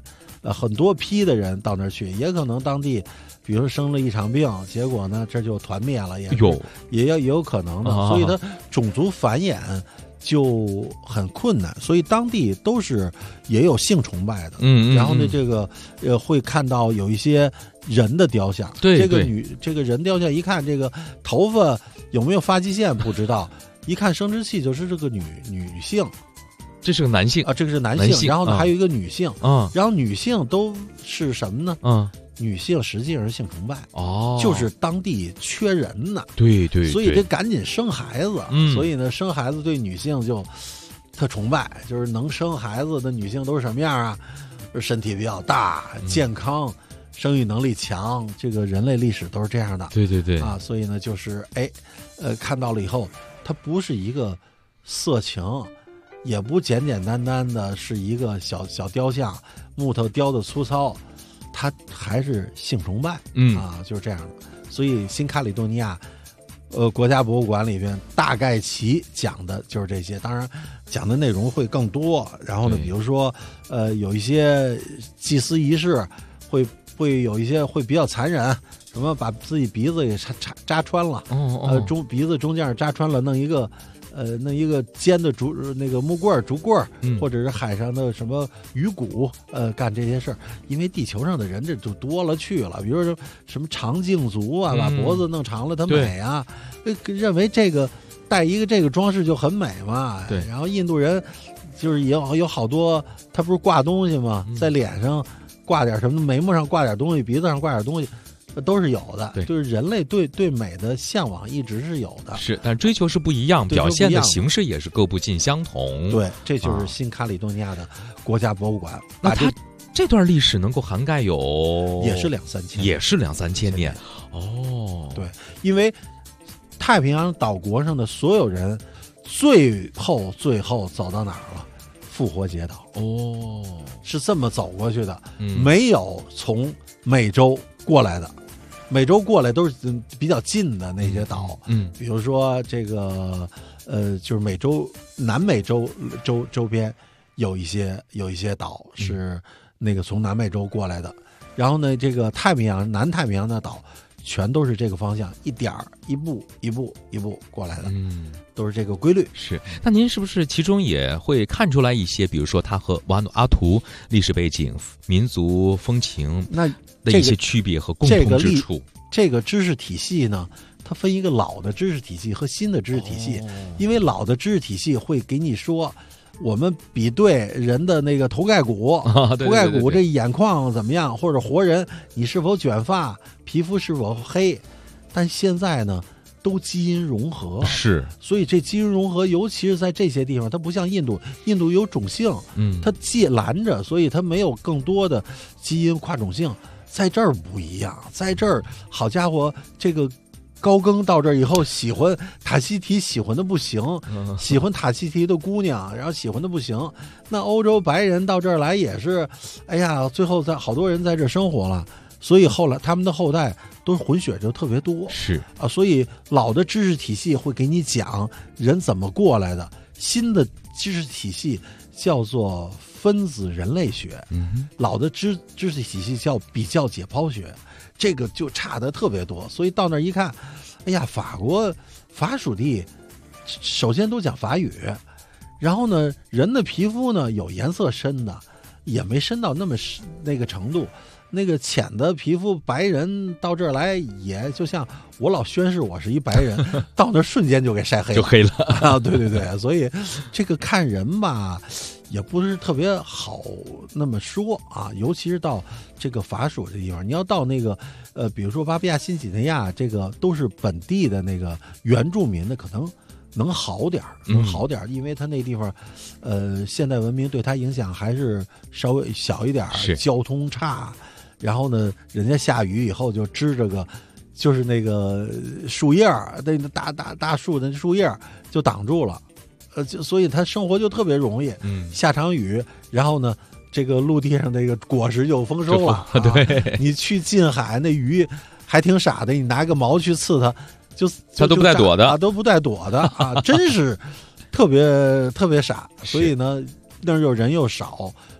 很多批的人到那儿去，也可能当地比如说生了一场病，结果呢这就团灭了，也有可能的，所以它种族繁衍就很困难，所以当地都是也有性崇拜的。然后呢，这个会看到有一些人的雕像， 对， 这个人雕像一看这个头发有没有发际线不知道，一看生殖器就是这个女性。 这是个男性啊，这个是男性，然后呢还有一个女性，然后女性都是什么呢？女性实际上是性崇拜，就是当地缺人呢， 对， 所以得赶紧生孩子，所以呢生孩子对女性就特崇拜，就是能生孩子的女性都是什么样啊？身体比较大，健康，生育能力强，这个人类历史都是这样的， 对啊，所以呢就是看到了以后，它不是一个色情。也不简简单单的是一个小雕像，木头雕的粗糙，它还是性崇拜，就是这样的。所以新卡里多尼亚，国家博物馆里边大概其讲的就是这些，当然讲的内容会更多。然后呢，比如说有一些祭祀仪式会有一些会比较残忍，什么把自己鼻子给扎穿了，鼻子中间扎穿了，弄一个尖的那个木棍竹棍，或者是海上的什么鱼骨，干这些事儿。因为地球上的人这就多了去了，比如说什么长颈族啊，把脖子弄长了它美啊，认为这个带一个这个装饰就很美嘛。 对， 然后印度人就是也有好多，他不是挂东西吗？在脸上挂点什么，眉毛上挂点东西，鼻子上挂点东西。都是有的，就是人类对美的向往一直是有的， 是，但追求是不一样，表现的形式也是各不尽相同。 对，这就是新卡里多尼亚的国家博物馆。 那它这段历史能够涵盖有， 也是2-3千， 也是2-3千年。 对，因为太平洋岛国上的所有人，最后走到哪儿了？复活节岛。是这么走过去的，没有从美洲过来的。美洲过来都是比较近的那些岛，比如说这个就是南美洲周边有一些岛是那个从南美洲过来的，然后呢，这个南太平洋的岛全都是这个方向，一步一步过来的，都是这个规律。 是，那您是不是其中也会看出来一些，比如说它和瓦努阿图历史背景、民族风情的一些区别和共同之处？ 这个知识体系呢，它分一个老的知识体系和新的知识体系，因为老的知识体系会给你说，我们比对人的那个头盖骨，头盖骨这眼眶怎么样，或者活人你是否卷发，皮肤是否黑，但现在呢都基因融合， 是， 所以这基因融合，尤其是在这些地方，它不像印度有种姓，它拦着，所以它没有更多的基因跨种姓。在这儿不一样，在这儿好家伙，这个高更到这儿以后喜欢塔希提，喜欢的不行，喜欢塔希提的姑娘，然后喜欢的不行。那欧洲白人到这儿来也是，哎呀，最后好多人在这儿生活了，所以后来他们的后代都是混血就特别多， 是啊，所以老的知识体系会给你讲人怎么过来的，新的知识体系叫做分子人类学，老的知识体系叫比较解剖学，这个就差得特别多。所以到那儿一看，哎呀，法属地首先都讲法语，然后呢，人的皮肤呢有颜色深的，也没深到那个程度。那个浅的皮肤白人到这儿来，也就像我老宣誓我是一白人，到那瞬间就给晒黑了， 就黑了啊！对，所以这个看人吧，也不是特别好那么说啊，尤其是到这个法属这地方，你要到那个比如说巴布亚新几内亚，这个都是本地的那个原住民的，可能能好点，因为他那地方，现代文明对他影响还是稍微小一点，交通差。然后呢，人家下雨以后就支着个，就是那个树叶，那大树的树叶就挡住了，所以他生活就特别容易。下场雨，然后呢，这个陆地上那个果实就丰收了。 对， 你去近海，那鱼还挺傻的，你拿个毛去刺它，它都不带躲的， 都不带躲的啊，真是特别特别傻。所以呢，那儿又人又少。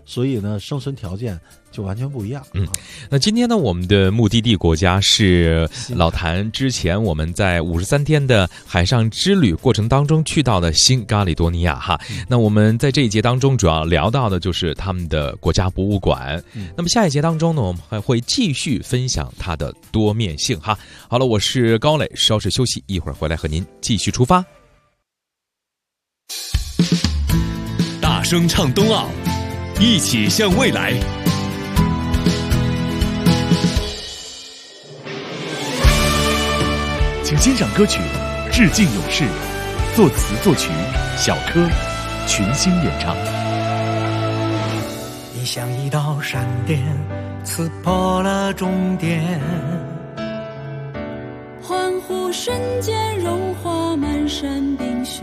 所以呢，生存条件就完全不一样。 那今天呢，我们的目的地国家是老谭之前我们在53天的海上之旅过程当中去到的新咖里多尼亚哈。那我们在这一节当中主要聊到的就是他们的国家博物馆。那么下一节当中呢，我们还会继续分享它的多面性哈。好了，我是高磊，稍事休息，一会儿回来和您继续出发。 大声唱冬奥，一起向未来。 请欣赏歌曲《致敬勇士》，作词作曲小柯，群星演唱。 你像一道闪电，刺破了终点， 欢呼瞬间融化满山冰雪，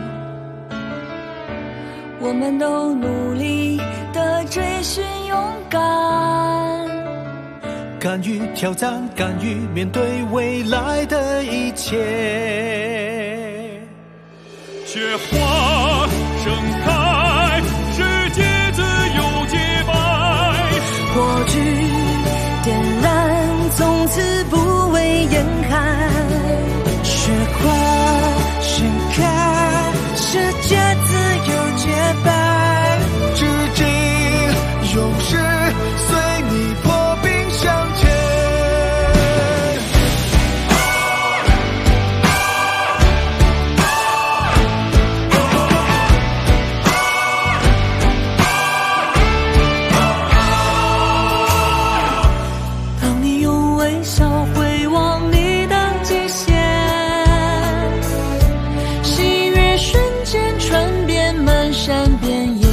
我们都努力地追寻勇敢， 敢于挑战，敢于面对未来的一切。 雪花盛开，世界自由洁白， 火炬点燃，从此不畏严寒。 雪花盛开，世界自由洁白，致敬勇士，随你破冰向前。 当你用微笑回望你的极限，喜悦瞬间传遍满山遍野，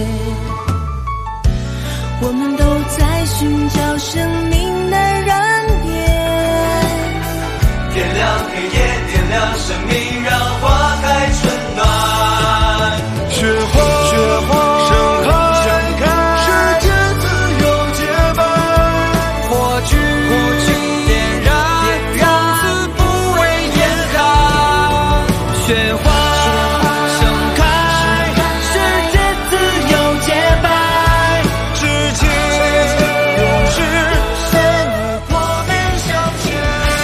我们都在寻找生命的燃点， 点亮黑夜，点亮生命，让花开春暖。雪花盛开，世界自由洁白，火炬点燃，从此不畏严寒。雪花盛开，世界自由洁白，致敬勇士，随你破冰向前。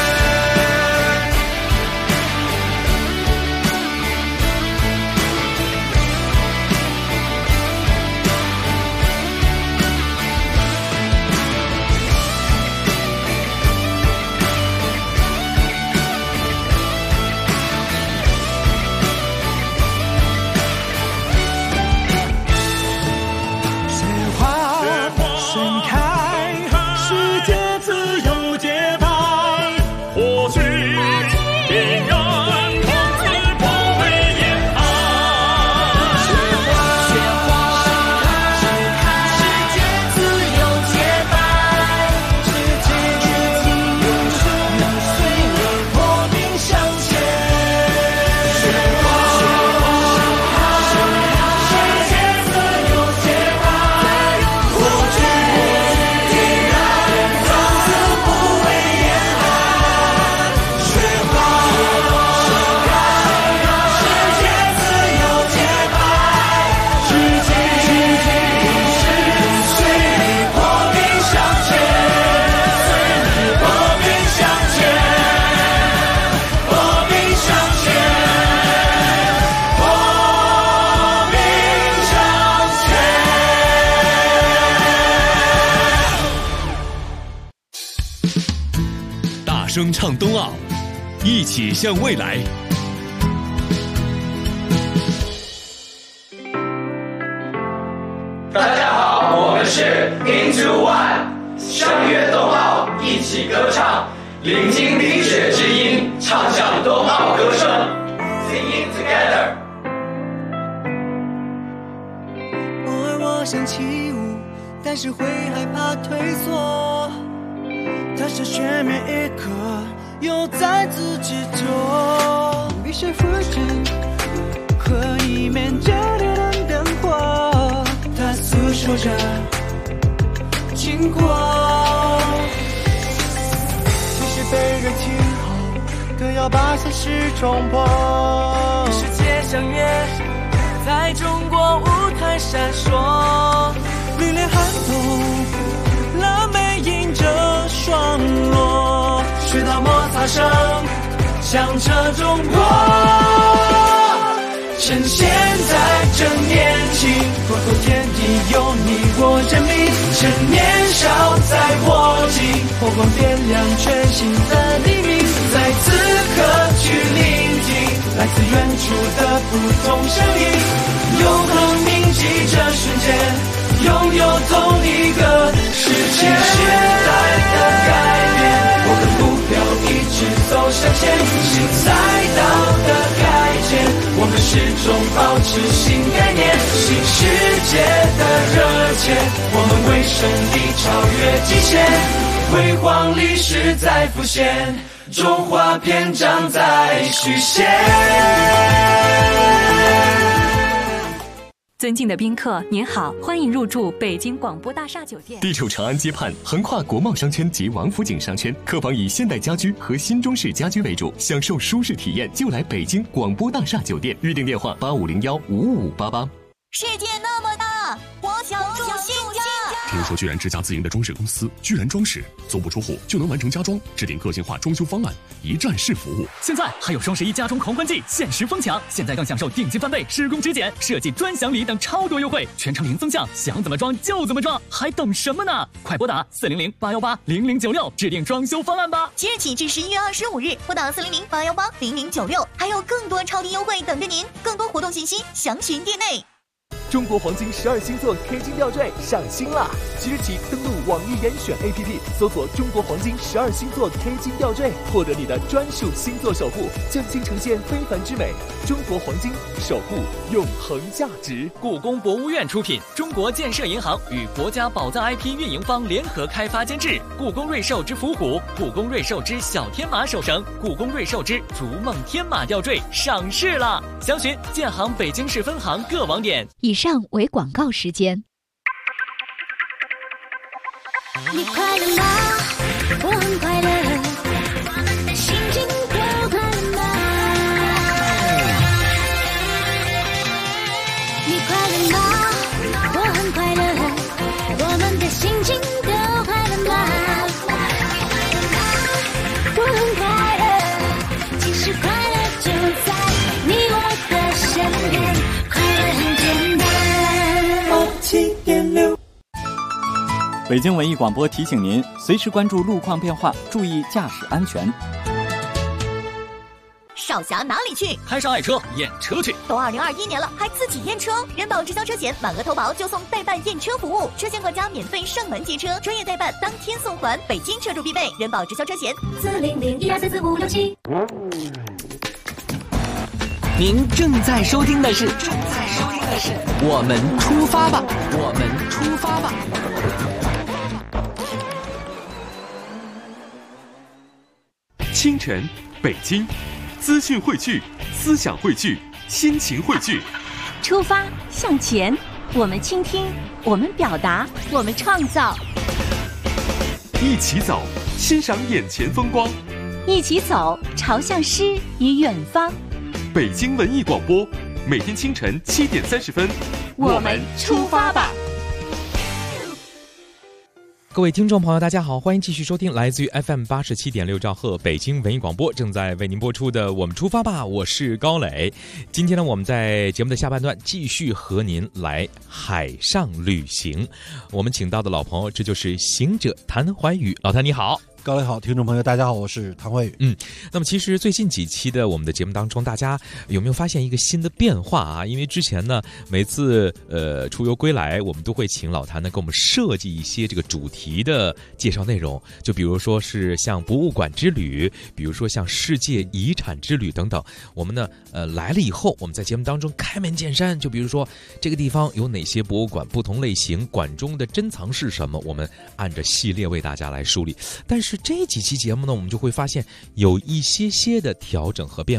雪花盛开，世界自由洁白， 火炬点燃，从此不畏严寒。 雪花盛开，世界自由洁白，致敬勇士，随你破冰向前。雪花盛开，世界自由洁白，火炬点燃，从此不畏严寒。雪花盛开，世界自由洁白，致敬勇士，随你破冰向前，随你破冰向前，破冰向前，破冰向前。 大声唱冬奥，一起向未来。 大家好，我们是 Into One， 相约冬奥，一起歌唱，聆听冰雪之音，唱响冬奥歌声 ，Singing together。 偶尔我想起舞，但是会害怕退缩，踏上雪面一刻，又再次执着。冰雪附近，和你面交流的灯火，它诉说着经过。即使被人听后，更要把现实冲破。世界相约，在中国舞台闪烁。 历练寒冬，蓝莓迎着霜落，雪道摩擦声响彻中国。趁现在正年轻，过后天地有你我证明。趁年少再握紧，火光点亮全新的黎明。在此刻去聆听来自远处的不同声音，永恒铭记这瞬间，拥有同一个世界。时代的改变，我们目标一直走向前。新赛道的开triển，我们始终保持新概念。新世界的热切，我们为胜利超越极限。辉煌历史在浮现，中华篇章在续写。 尊敬的宾客，您好，欢迎入住北京广播大厦酒店。 地处长安街畔，横跨国贸商圈及王府井商圈，客房以现代家居和新中式家居为主，享受舒适体验就来北京广播大厦酒店。预订电话85015588。 世界那么大，我想住新家。 听说巨然之家自营的装饰公司巨然装饰，足不出户就能完成家装，制定个性化装修方案，一站式服务。 现在还有双11家装狂欢季，限时疯抢！现在更享受定金翻倍、施工质检、设计专享礼等超多优惠，全程零风向，想怎么装就怎么装，还等什么呢？快拨打400-818-0096，制定装修方案吧！ 即日起至11月25日，拨打400-818-0096，还有更多超低优惠等着您。更多活动信息详询店内。 中国黄金12星座 K 金吊坠上新啦！即日起登录网易严选 APP， 搜索中国黄金12星座 K 金吊坠，获得你的专属星座守护，匠心呈现非凡之美。中国黄金，守护永恒价值。 故宫博物院出品，中国建设银行与国家宝藏 IP 运营方联合开发监制。故宫瑞兽之伏虎、故宫瑞兽之小天马手绳、故宫瑞兽之逐梦天马吊坠上市了，详询建行北京市分行各网点。 以上为广告时间。 你快乐吗？我很快乐，我们的心情都快乐吗？你快乐吗？我很快乐，我们的心情都快乐吗？我很快乐，其实快乐就在你我的身边，快乐很简单。 7.6。北京文艺广播提醒您，随时关注路况变化，注意驾驶安全。 少侠哪里去？ 开上爱车验车去。 都2021年了，还自己验车？人保直销车险满额投保就送代办验车服务，车险管家免费上门接车，专业代办当天送还，北京车主必备。人保直销车险400-1244567。 您正在收听的是我们出发吧，我们出发吧。 清晨，北京，资讯汇聚，思想汇聚，心情汇聚。 出发向前，我们倾听，我们表达，我们创造。 一起走，欣赏眼前风光。 一起走，朝向诗与远方。 北京文艺广播，每天清晨7点30分， 我们出发吧。 各位听众朋友大家好，欢迎继续收听来自于 FM 87.6兆赫北京文艺广播正在为您播出的我们出发吧，我是高磊。今天呢，我们在节目的下半段继续和您来海上旅行。我们请到的老朋友，这就是行者谭怀宇。老谭你好。 高磊好，听众朋友大家好，我是谭怀宇。 那么其实最近几期的我们的节目当中，大家有没有发现一个新的变化啊？因为之前呢，每次出游归来，我们都会请老谭呢给我们设计一些这个主题的介绍内容，就比如说是像博物馆之旅，比如说像世界遗产之旅等等。我们呢来了以后，我们在节目当中开门见山，就比如说这个地方有哪些博物馆，不同类型，馆中的珍藏是什么，我们按着系列为大家来梳理。但是这几期节目呢，我们就会发现有一些的调整和变化。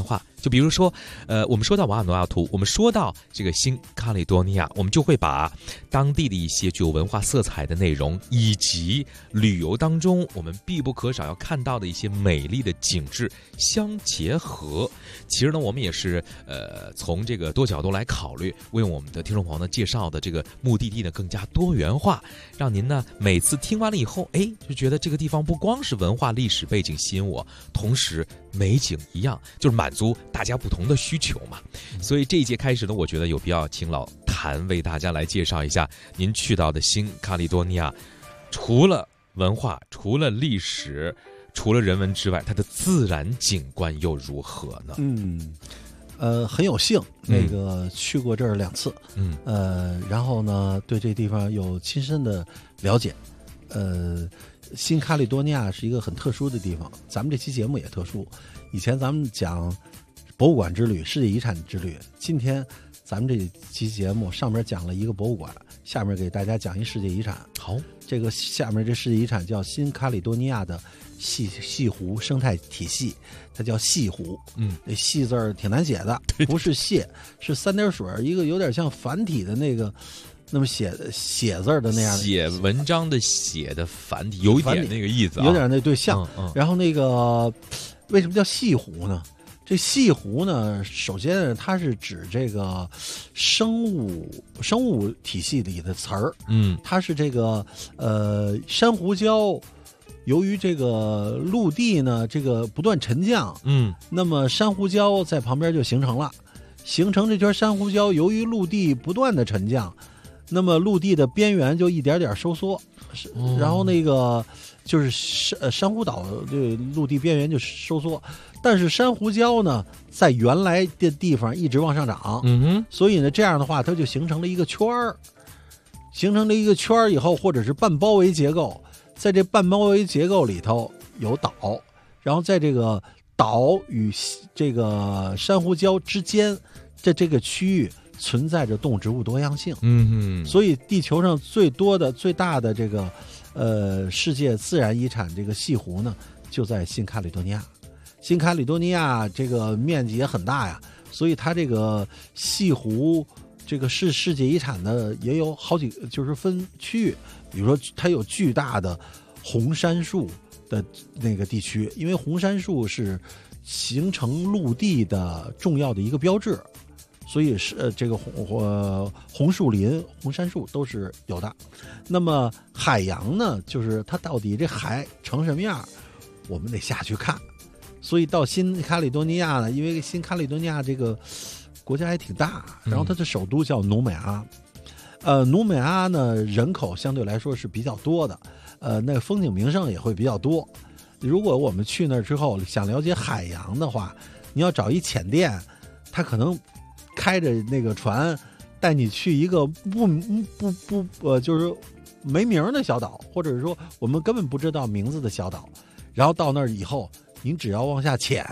就比如说，我们说到瓦努阿图，我们说到这个新卡里多尼亚，我们就会把当地的一些具有文化色彩的内容，以及旅游当中我们必不可少要看到的一些美丽的景致相结合。其实呢，我们也是从这个多角度来考虑，为我们的听众朋友呢介绍的这个目的地呢更加多元化，让您呢每次听完了以后，就觉得这个地方不光是文化历史背景吸引我，同时美景一样，就是满足大家不同的需求嘛。所以这一节开始呢，我觉得有必要请老谭为大家来介绍一下您去到的新卡里多尼亚，除了文化，除了历史，除了人文之外，它的自然景观又如何呢？ 很有幸，那个去过这儿2次，然后呢，对这地方有亲身的了解。新卡里多尼亚是一个很特殊的地方，咱们这期节目也特殊。以前咱们讲博物馆之旅、世界遗产之旅，今天咱们这期节目上面讲了一个博物馆，下面给大家讲一世界遗产。 好， 这个下面这世界遗产叫新卡里多尼亚的西湖生态体系，它叫西湖。那西字儿挺难写的，不是蟹，是3点水，一个有点像繁体的那个。那么写字的那样的写文章的写的繁体，有一点那个意思， 有点那对像。然后那个为什么叫西湖呢？这西湖呢，首先它是指这个生物体系里的词儿。它是这个珊瑚礁，由于这个陆地呢这个不断沉降，那么珊瑚礁在旁边就形成了，形成这圈珊瑚礁，由于陆地不断的沉降。那么陆地的边缘就一点点收缩，然后那个就是珊瑚岛这陆地边缘就收缩，但是珊瑚礁呢在原来的地方一直往上涨，所以呢这样的话它就形成了一个圈儿，形成了一个圈儿以后，或者是半包围结构，在这半包围结构里头有岛，然后在这个岛与这个珊瑚礁之间的这个区域存在着动植物多样性，所以地球上最大的这个世界自然遗产这个西湖呢，就在新卡里多尼亚。新卡里多尼亚这个面积也很大呀，所以它这个西湖这个是世界遗产的也有好几，就是分区域。比如说它有巨大的红杉树的那个地区，因为红杉树是形成陆地的重要的一个标志。所以是这个红树林、红杉树都是有的。那么海洋呢，就是它到底这海成什么样，我们得下去看。所以到新卡里多尼亚呢，因为新卡里多尼亚这个国家还挺大，然后它的首都叫努美阿。努美阿呢人口相对来说是比较多的，那风景名胜也会比较多。如果我们去那儿之后想了解海洋的话，你要找一潜店，它可能开着那个船带你去一个就是没名的小岛，或者是说我们根本不知道名字的小岛，然后到那儿以后您只要往下潜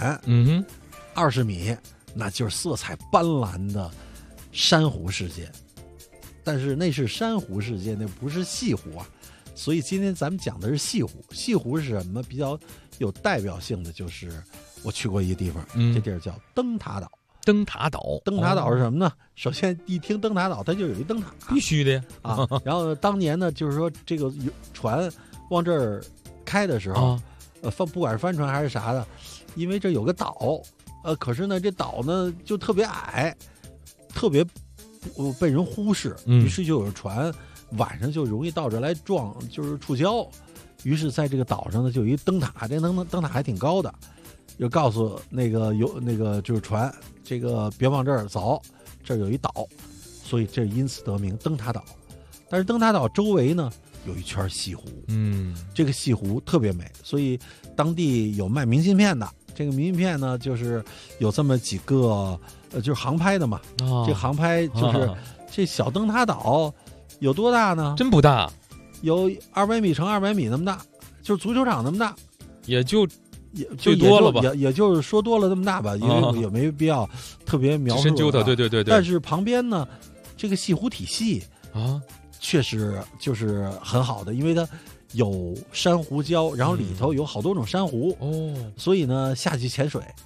20米，那就是色彩斑斓的珊瑚世界。但是那是珊瑚世界，那不是西湖啊。所以今天咱们讲的是西湖。西湖是什么？比较有代表性的就是我去过一个地方，这地儿叫灯塔岛。 灯塔岛是什么呢？首先一听灯塔岛，它就有一灯塔， 必须的啊。然后当年呢，就是说这个船往这儿开的时候，不管是帆船还是啥的，因为这有个岛，可是呢这岛呢就特别矮，特别被人忽视，于是就有船晚上就容易到这来撞，就是触礁。于是在这个岛上呢就有一灯塔，这灯塔还挺高的，就告诉那个就是船，这个别往这儿走，这儿有一岛，所以这因此得名灯塔岛。但是灯塔岛周围呢有一圈西湖，这个西湖特别美，所以当地有卖明信片的。这个明信片呢，就是有这么几个，就是航拍的嘛。这航拍就是这小灯塔岛有多大呢？ 真不大， 有200米乘200米那么大，就是足球场那么大， 也就多了吧， 也就是说多了这么大吧，因为也没必要特别描述。 深究的，对。 但是旁边呢，这个西湖体系确实就是很好的，因为它有珊瑚礁，然后里头有好多种珊瑚，所以呢下去潜水，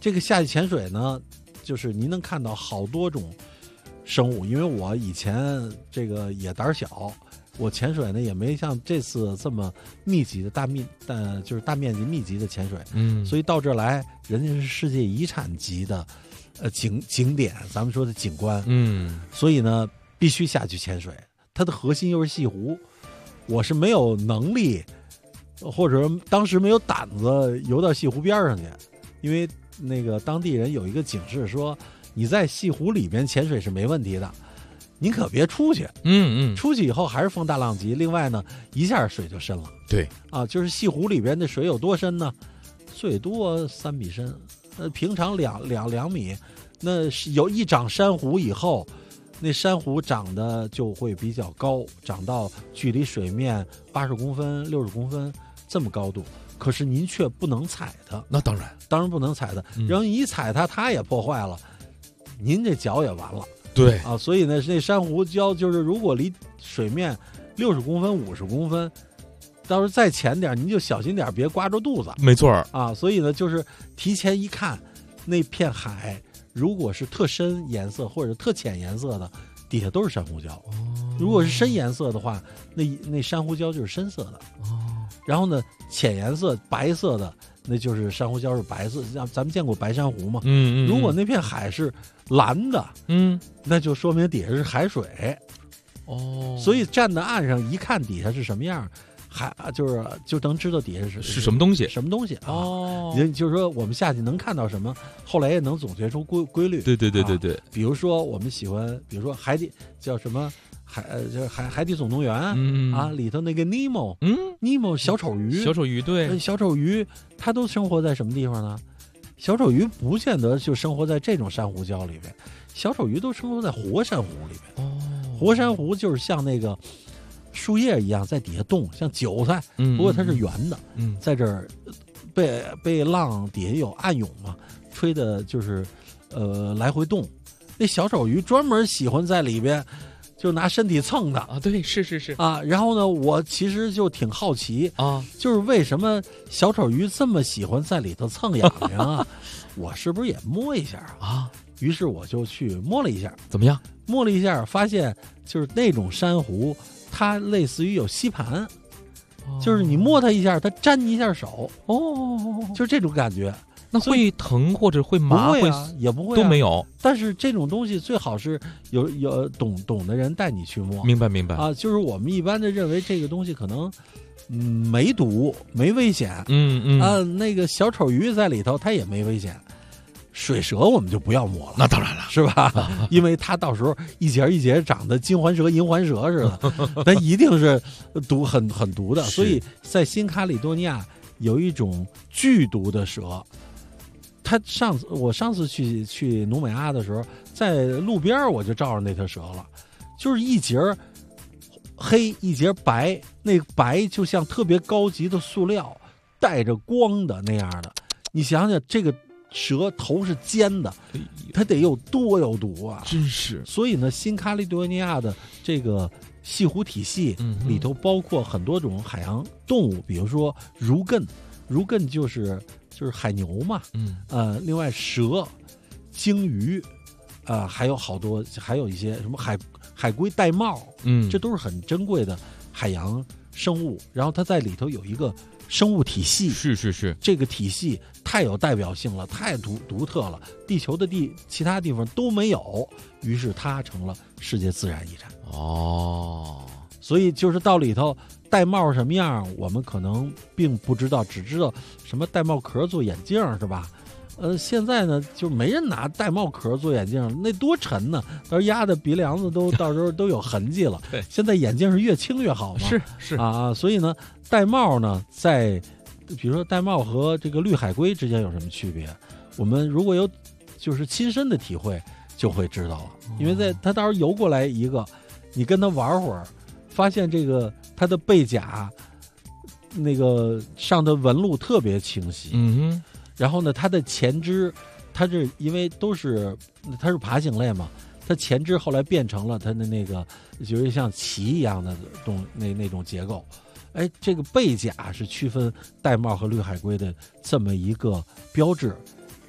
这个夏季潜水呢，就是您能看到好多种生物，因为我以前这个也胆小，我潜水呢也没像这次这么密集的就是大面积密集的潜水，所以到这儿来，人家是世界遗产级的景点，咱们说的景观，所以呢必须下去潜水。它的核心又是西湖，我是没有能力，或者当时没有胆子游到西湖边上去，因为那个当地人有一个警示说，你在西湖里边潜水是没问题的，您可别出去。出去以后还是风大浪急。另外呢，一下水就深了。 对啊，就是西湖里边的水有多深呢？最多3米深，平常两米。那有一长珊瑚以后，那珊瑚长得就会比较高，长到距离水面80公分、60公分这么高度。可是您却不能踩它。 那当然不能踩它。然后你一踩它，它也破坏了，您这脚也完了。 对啊，所以呢，那珊瑚礁就是如果离水面60公分、50公分，到时候再浅点，您就小心点，别刮着肚子。 没错啊，所以呢，就是提前一看，那片海如果是特深颜色或者特浅颜色的，底下都是珊瑚礁。如果是深颜色的话，那珊瑚礁就是深色的。然后呢，浅颜色白色的，那就是珊瑚礁是白色，咱们见过白珊瑚嘛？如果那片海是蓝的，那就说明底下是海水。所以站在岸上一看底下是什么样，就能知道底下是什么东西， 什么东西就是说我们下去能看到什么，后来也能总结出规律。 对。 比如说我们喜欢，比如说海底叫什么？海底总动员啊，里头那个尼莫，尼莫小丑鱼， 对， 小丑鱼它都生活在什么地方呢？小丑鱼不见得就生活在这种珊瑚礁里边，小丑鱼都生活在活珊瑚里边。活珊瑚就是像那个树叶一样在底下动，像韭菜，不过它是圆的，在这儿被浪底下有暗涌嘛，吹的就是来回动。那小丑鱼专门喜欢在里边。就拿身体蹭的啊，对，是啊。然后呢，我其实就挺好奇啊， 就是为什么小丑鱼这么喜欢在里头蹭痒痒啊？我是不是也摸一下啊？于是我就去摸了一下， 怎么样？ 摸了一下，发现就是那种珊瑚，它类似于有吸盘，就是你摸它一下，它沾你一下手，就是这种感觉。 那会疼或者会麻？ 也不会都没有。 但是这种东西最好是有懂的人带你去摸。 明白啊，就是我们一般的认为这个东西可能没毒没危险。那个小丑鱼在里头它也没危险。水蛇我们就不要摸了， 那当然了， 是吧？因为它到时候一节一节长得金环蛇、银环蛇似的，它一定是很毒的。所以在新卡里多尼亚有一种剧毒的蛇。我上次去努美阿的时候，在路边我就照着那条蛇了，就是一节黑一节白，那白就像特别高级的塑料，带着光的那样的。你想想，这个蛇头是尖的，它得有多有毒啊！ 真是。 所以呢，新卡利多尼亚的这个西湖体系里头包括很多种海洋动物，比如说儒艮就是海牛嘛，另外蛇、鲸鱼，还有好多，还有一些什么海龟玳瑁，这都是很珍贵的海洋生物。然后它在里头有一个生物体系， 是， 这个体系太有代表性了，太独特了，地球的其他地方都没有，于是它成了世界自然遗产。所以就是到里头。玳瑁什么样，我们可能并不知道，只知道什么玳瑁壳做眼镜是吧？现在呢就没人拿玳瑁壳做眼镜，那多沉呢，到时候压的鼻梁子到时候都有痕迹了。 对， 现在眼镜是越轻越好嘛。 是啊，所以呢，玳瑁呢，比如说玳瑁和这个绿海龟之间有什么区别？我们如果有就是亲身的体会，就会知道了。因为它到时候游过来一个，你跟它玩会儿，发现这个。它的背甲那个上的纹路特别清晰，然后呢，它的前肢，它是因为它是爬行类嘛，它前肢后来变成了它的那个就是像鳍一样的那种结构，这个背甲是区分玳瑁和绿海龟的这么一个标志，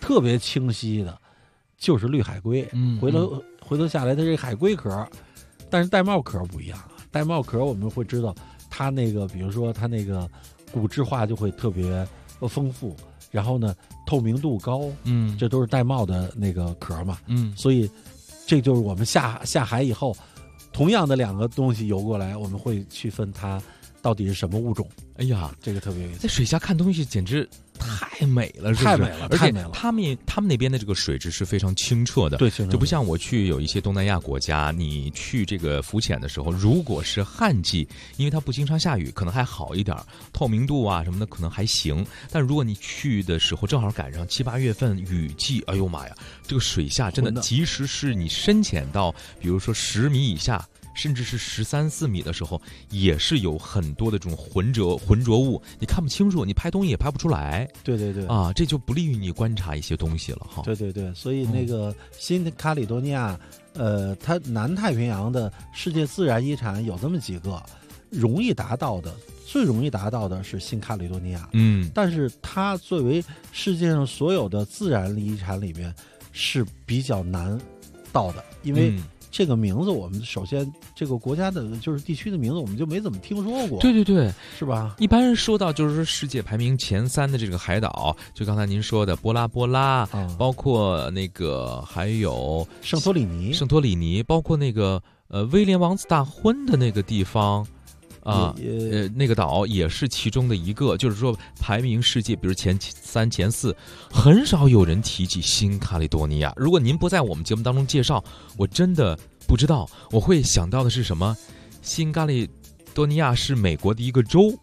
特别清晰的，就是绿海龟。回头下来，它是海龟壳，但是玳瑁壳不一样。玳瑁壳我们会知道，它那个比如说它那个骨质化就会特别丰富，然后呢透明度高，这都是玳瑁的那个壳嘛，所以这就是我们下海以后，同样的两个东西游过来，我们会区分它到底是什么物种。 哎呀， 这个特别有意思， 在水下看东西简直太美了， 太美了， 而且他们那边的这个水质是非常清澈的， 对， 就不像我去有一些东南亚国家，你去这个浮潜的时候，如果是旱季，因为它不经常下雨，可能还好一点，透明度啊什么的可能还行。但如果你去的时候正好赶上7、8月份雨季，哎呦妈呀，这个水下真的，即使是你深潜到比如说10米以下，甚至是13、14米的时候，也是有很多的这种浑浊物，你看不清楚，你拍东西也拍不出来。 对啊，这就不利于你观察一些东西了哈。 对，所以那个新卡里多尼亚，它南太平洋的世界自然遗产有这么几个，最容易达到的是新卡里多尼亚。但是它作为世界上所有的自然遗产里面是比较难到的，因为这个名字我们首先这个国家的就是地区的名字我们就没怎么听说过。 对， 是吧？ 一般人说到就是说世界排名前3的这个海岛，就刚才您说的波拉，包括那个还有圣托里尼， 包括那个威廉王子大婚的那个地方。那个岛也是其中的一个，就是说排名世界，比如前3、前4，很少有人提及新卡里多尼亚。如果您不在我们节目当中介绍，我真的不知道。我会想到的是什么？新卡里多尼亚是美国的一个州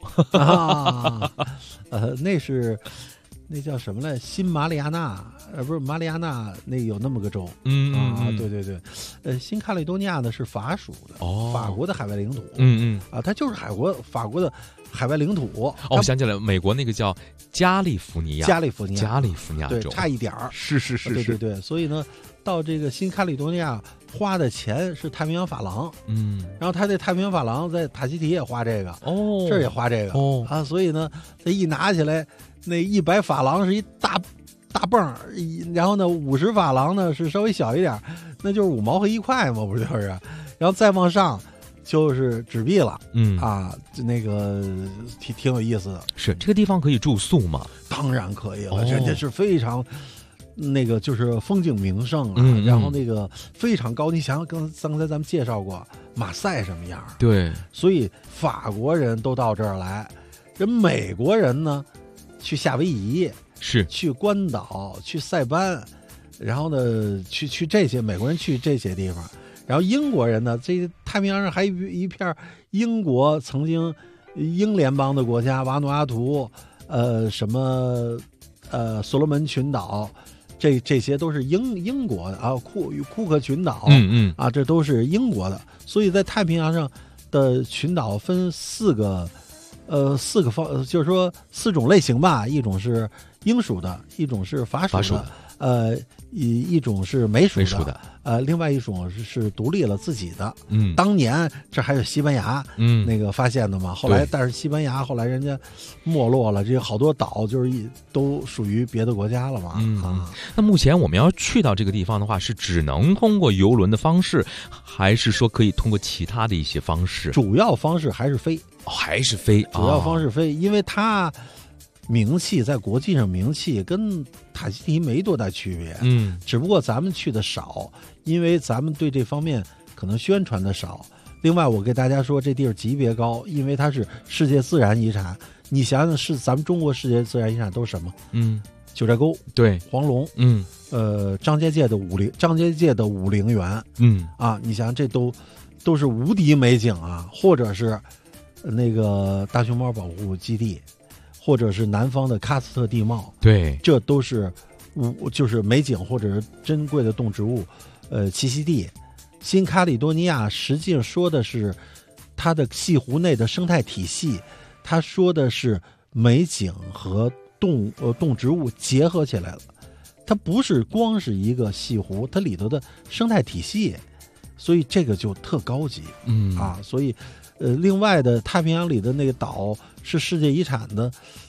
那叫什么来？新马里亚纳，不是马里亚纳，那有那么个州。对，新卡里多尼亚呢是法属的，法国的海外领土。它就是法国的海外领土。 我想起来，美国那个叫加利福尼亚对， 州， 差一点儿。 是。 对，所以呢，到这个新卡里多尼亚花的钱是太平洋法郎。然后他这太平洋法郎在塔希提也花这个，这儿也花这个。所以呢，这一拿起来。那100法郎是一大泵，然后呢50法郎呢是稍微小一点，那就是5毛和1块嘛，不就是？然后再往上就是纸币了。那个挺有意思的。是这个地方可以住宿吗？ 当然可以了，人家是非常那个就是风景名胜啊，然后那个非常高。你想想刚才咱们介绍过马赛什么样？ 对， 所以法国人都到这儿来，人美国人呢？去夏威夷， 是去关岛，去塞班，然后呢，去这些美国人去这些地方，然后英国人呢，这太平洋上还有一片英国曾经英联邦的国家，瓦努阿图，什么所罗门群岛，这些都是英国的啊，库克群岛，这都是英国的，所以在太平洋上的群岛分4个方，就是说4种类型吧，一种是英属的，一种是法属的，一种是美属的，另外一种是独立了自己的。当年这还有西班牙，那个发现的嘛。后来，但是西班牙后来人家没落了，这好多岛就是都属于别的国家了嘛。 那目前我们要去到这个地方的话，是只能通过游轮的方式，还是说可以通过其他的一些方式？ 主要方式还是飞，主要方式飞，因为它名气在国际上名气跟塔希提没多大区别，只不过咱们去的少，因为咱们对这方面可能宣传的少。另外，我给大家说，这地儿级别高，因为它是世界自然遗产。你想想，是咱们中国世界自然遗产都是什么？九寨沟， 对， 黄龙，张家界的武陵源，你想想这都是无敌美景啊，或者是那个大熊猫保护基地。或者是南方的喀斯特地貌， 对， 这都是就是美景或者是珍贵的动植物，栖息地。新卡里多尼亚实际上说的是它的西湖内的生态体系，它说的是美景和动植物结合起来了，它不是光是一个西湖，它里头的生态体系，所以这个就特高级，所以另外的太平洋里的那个岛是世界遗产的，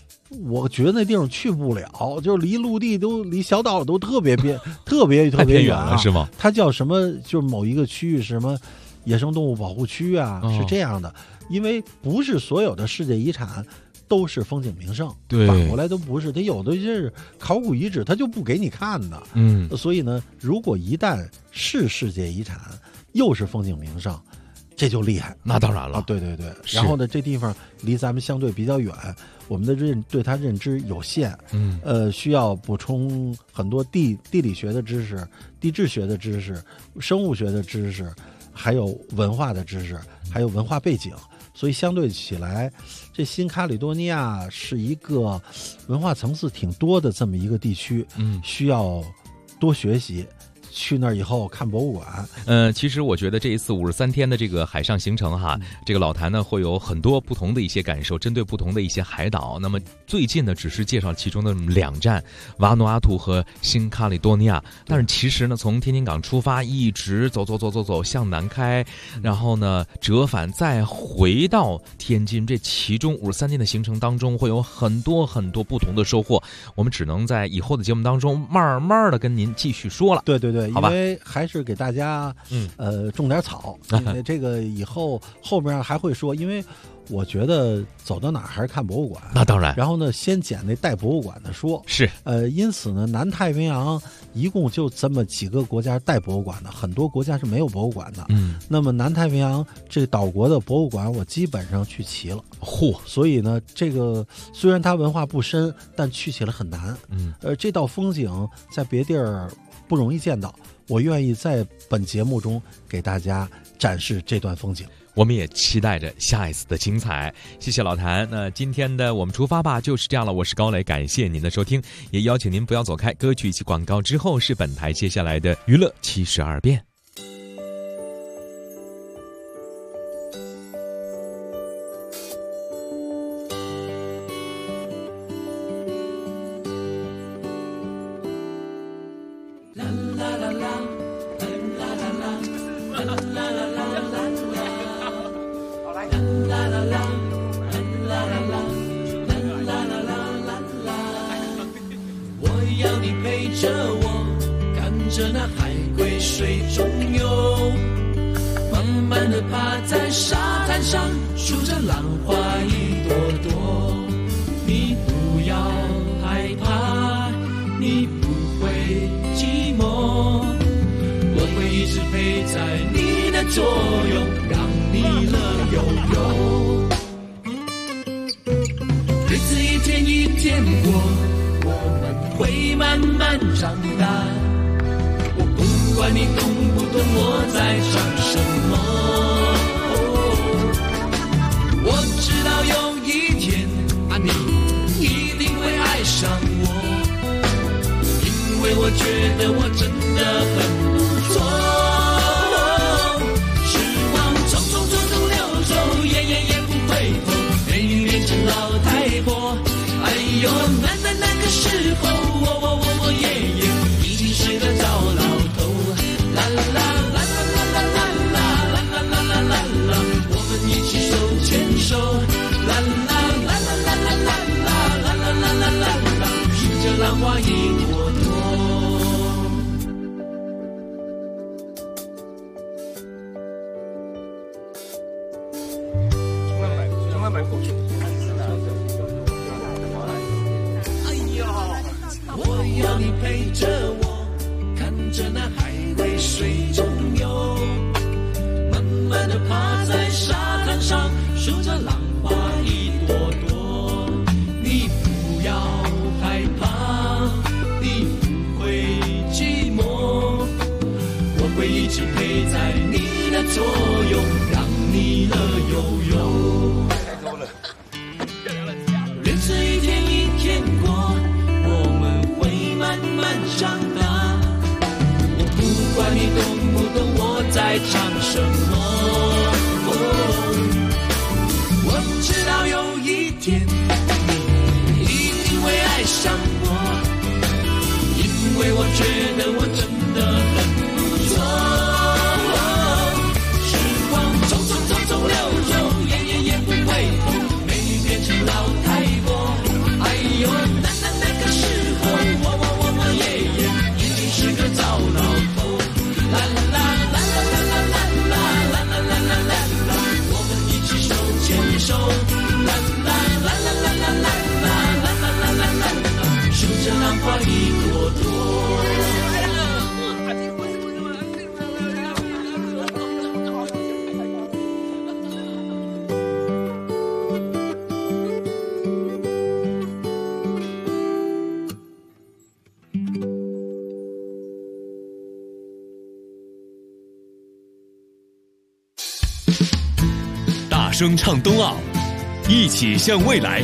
我觉得那地方去不了，就离陆地离小岛都特别特别远了，是吗？ 它叫什么？就是某一个区域是什么野生动物保护区啊，是这样的。因为不是所有的世界遗产都是风景名胜， 对， 反过来都不是，它有的是考古遗址，它就不给你看的。所以呢，如果一旦是世界遗产，又是风景名胜，这就厉害。 那当然了， 对。然后呢，这地方离咱们相对比较远，我们的对它认知有限，需要补充很多地理学的知识、地质学的知识、生物学的知识，还有文化的知识，还有文化背景。所以相对起来，这新卡里多尼亚是一个文化层次挺多的这么一个地区，需要多学习。去那儿以后看博物馆。 其实我觉得这一次53天的这个海上行程哈，这个老谭呢会有很多不同的一些感受，针对不同的一些海岛。那么最近呢，只是介绍其中的2站，瓦努阿图和新卡里多尼亚。但是其实呢，从天津港出发，一直走向南开，然后呢折返再回到天津，这其中53天的行程当中会有很多不同的收获。我们只能在以后的节目当中慢慢的跟您继续说了。 对，因为还是给大家种点草，这个以后面还会说，因为我觉得走到哪儿还是看博物馆。 那当然。 然后呢，先捡那带博物馆的说。 是。 因此呢，南太平洋一共就这么几个国家带博物馆的，很多国家是没有博物馆的。那么南太平洋这岛国的博物馆，我基本上去齐了。所以呢，这个虽然它文化不深，但去起来很难。这道风景在别地儿不容易见到，我愿意在本节目中给大家展示这段风景。 我们也期待着下一次的精彩。谢谢老谭。那今天的我们出发吧就是这样了，我是高磊，感谢您的收听，也邀请您不要走开，歌曲以及广告之后是本台接下来的娱乐72变。 要你陪着我，看着那海龟水中游，慢慢地趴在沙滩上，数着浪花一朵朵。你不要害怕，你不会寂寞，我会一直陪在你的左右，让你乐悠悠。日子一天一天过，会慢慢长大，我不管你懂不懂我在唱什么，我知道有一天你一定会爱上我，因为我觉得我真的很不错。时光匆匆流走，也不回头，美女变成老太婆，哎呦那个时候我爷爷已经是个糟老头，啦啦啦啦啦啦啦啦啦啦啦啦，我们一起手牵手，啦啦啦啦啦啦啦啦啦啦啦啦啦，数着浪花一朵朵。从来买过去。我要你陪着我，看着那海龟水中游，慢慢地趴在沙滩上，数着浪花一朵朵。你不要害怕，你不会寂寞，我会一直陪在你的左右，让你乐悠悠。日子一天一天过，慢慢长大，我不管你懂不懂我在唱什么，我知道有一天你一定会爱上我，因为我觉得我真的很不错。时光匆匆流走，也不回头，美女变成老太婆，哎声唱冬奥，一起向未来。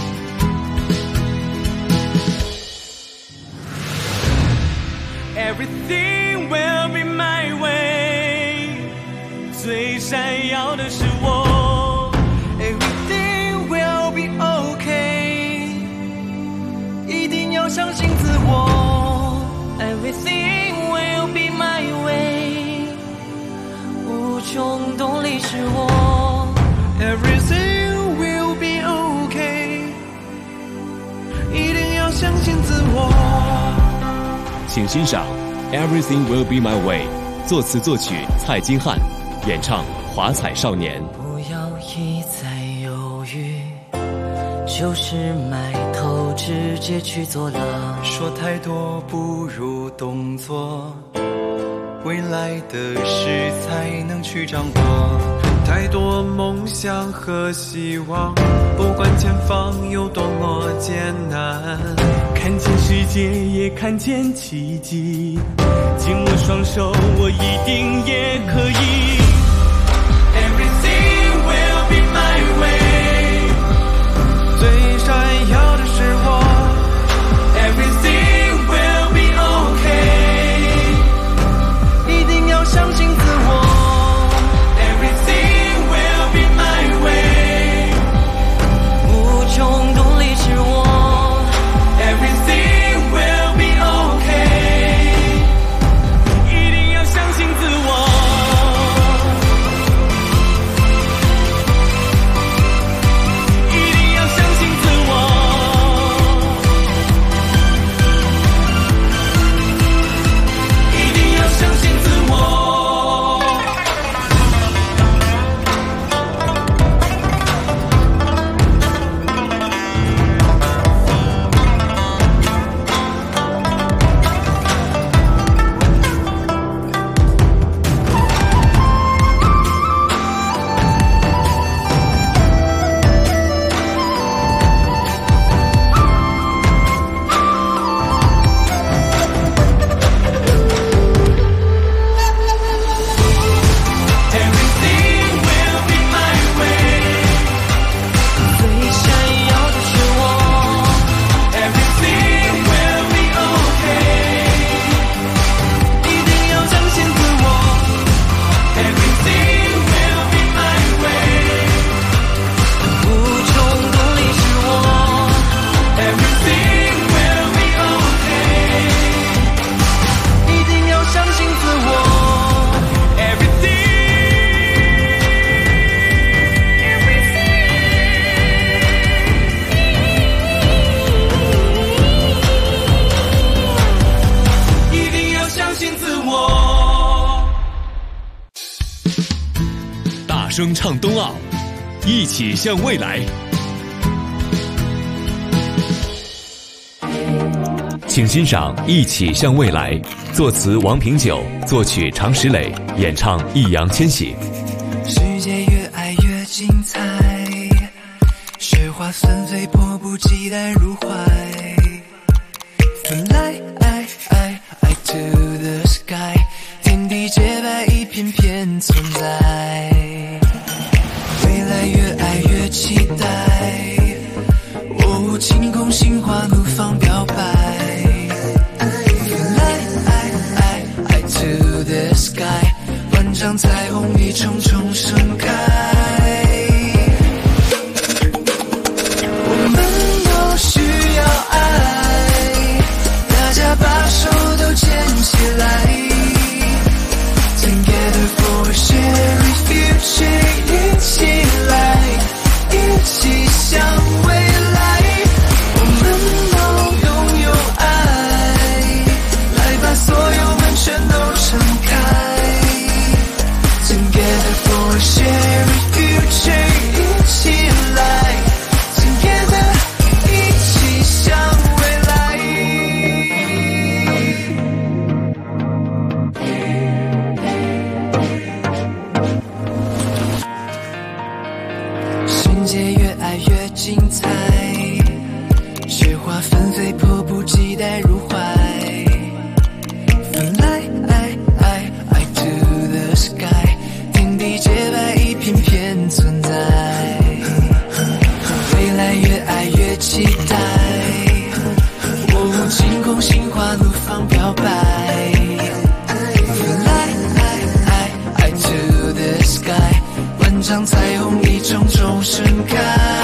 Everything will be my way， 最闪耀的是我。Everything will be okay， 一定要相信自我。Everything will be my way， 无穷动力是我。Everything will be okay， 一定要相信自我。 请欣赏 Everything Will Be My Way， 作词作曲蔡金汉，演唱华彩少年。 不要一再犹豫，就是埋头直接去做了。说太多不如动作，未来的事才能去掌握。太多梦想和希望，不管前方有多么艰难，看见世界也看见奇迹，紧握双手我一定也可以。 Everything will be my way， 最闪耀的是我。 Everything will be okay， 一定要相信自我。 无穷动力是我 ，Everything will be okay， 一定要相信自我，一定要相信自我，一定要相信自我。 声唱冬奥，一起向未来。请欣赏《一起向未来》，作词王平久，作曲常石磊，演唱易烊千玺。 世界越爱越精彩，雪花纷飞，迫不及待入怀。Fly to the sky， 天地洁白，一片片存在。 未来越爱越期待，哦，晴空心花怒放表白。Fly to the sky， 万丈彩虹一重重盛开。我们都需要爱，大家把手都牵起来。Together for a shared future， 一起来，一起向未来。我们都拥有爱，来把所有门全都敞开。Together for a shared future， 一起来 ，Together， 一起向未来。 世界越爱越精彩，雪花纷飞，迫不及待入怀。Fly to the sky， 天地洁白，一片片存在。 动心花怒放表白。Fly to the sky， 万丈彩虹一种种盛开。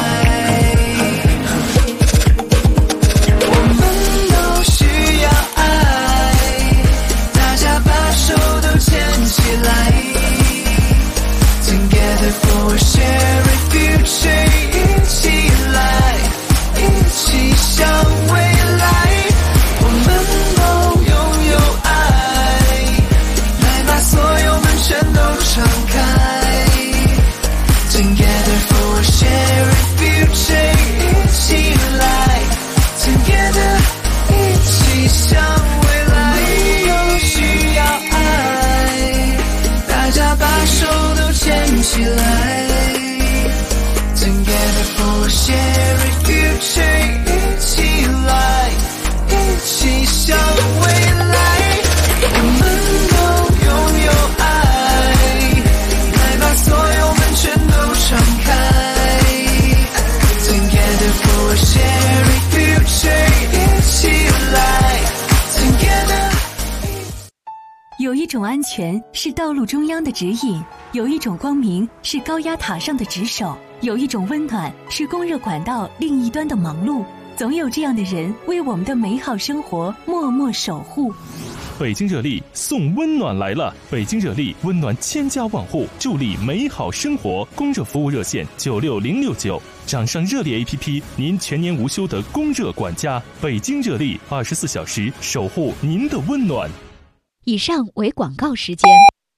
我们都需要爱，大家把手都牵起来。Together for a shared future， 一起来，一起向未来。我们都拥有爱，来把所有门全都敞开。Together for a shared future， 一起来 ，Together 一起向未来。都需要爱，大家把手都牵起来。Together for a shared future， 一起来，一起向未来。我们都拥有爱，来把所有门全都敞开。Together for a shared future， 一起来 ，Together。 有一种安全是道路中央的指引，有一种光明是高压塔上的值守，有一种温暖是供热管道另一端的忙碌。总有这样的人为我们的美好生活默默守护。 北京热力送温暖来了！北京热力温暖千家万户，助力美好生活。供热服务热线96069，掌上热力 APP， 您全年无休的供热管家。北京热力24小时守护您的温暖。 以上为广告时间。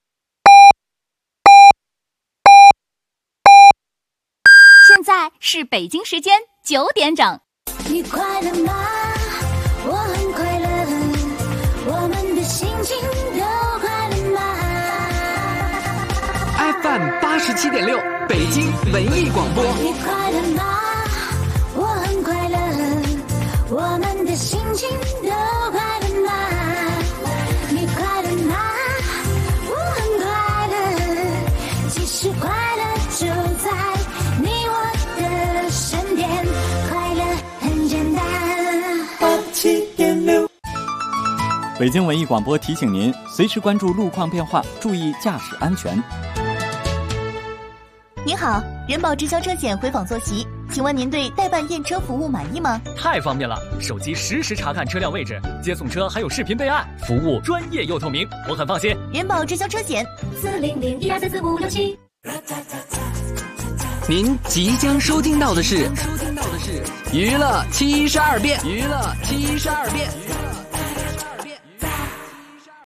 现在是北京时间9点整。 你快乐吗？我很快乐，我们的心情都快乐吗 ？FM87.6，北京文艺广播。 你快乐吗？我很快乐，我们的心情都快乐吗？你快乐吗？我很快乐，其实快乐就在你我的身边，快乐很简单。87.6， 北京文艺广播提醒您，随时关注路况变化，注意驾驶安全。 您好，人保直销车险回访坐席，请问您对代办验车服务满意吗？ 太方便了，手机实时查看车辆位置，接送车还有视频备案，服务专业又透明，我很放心。 人保直销车险 40012344567。 您即将收听到的是娱乐72变。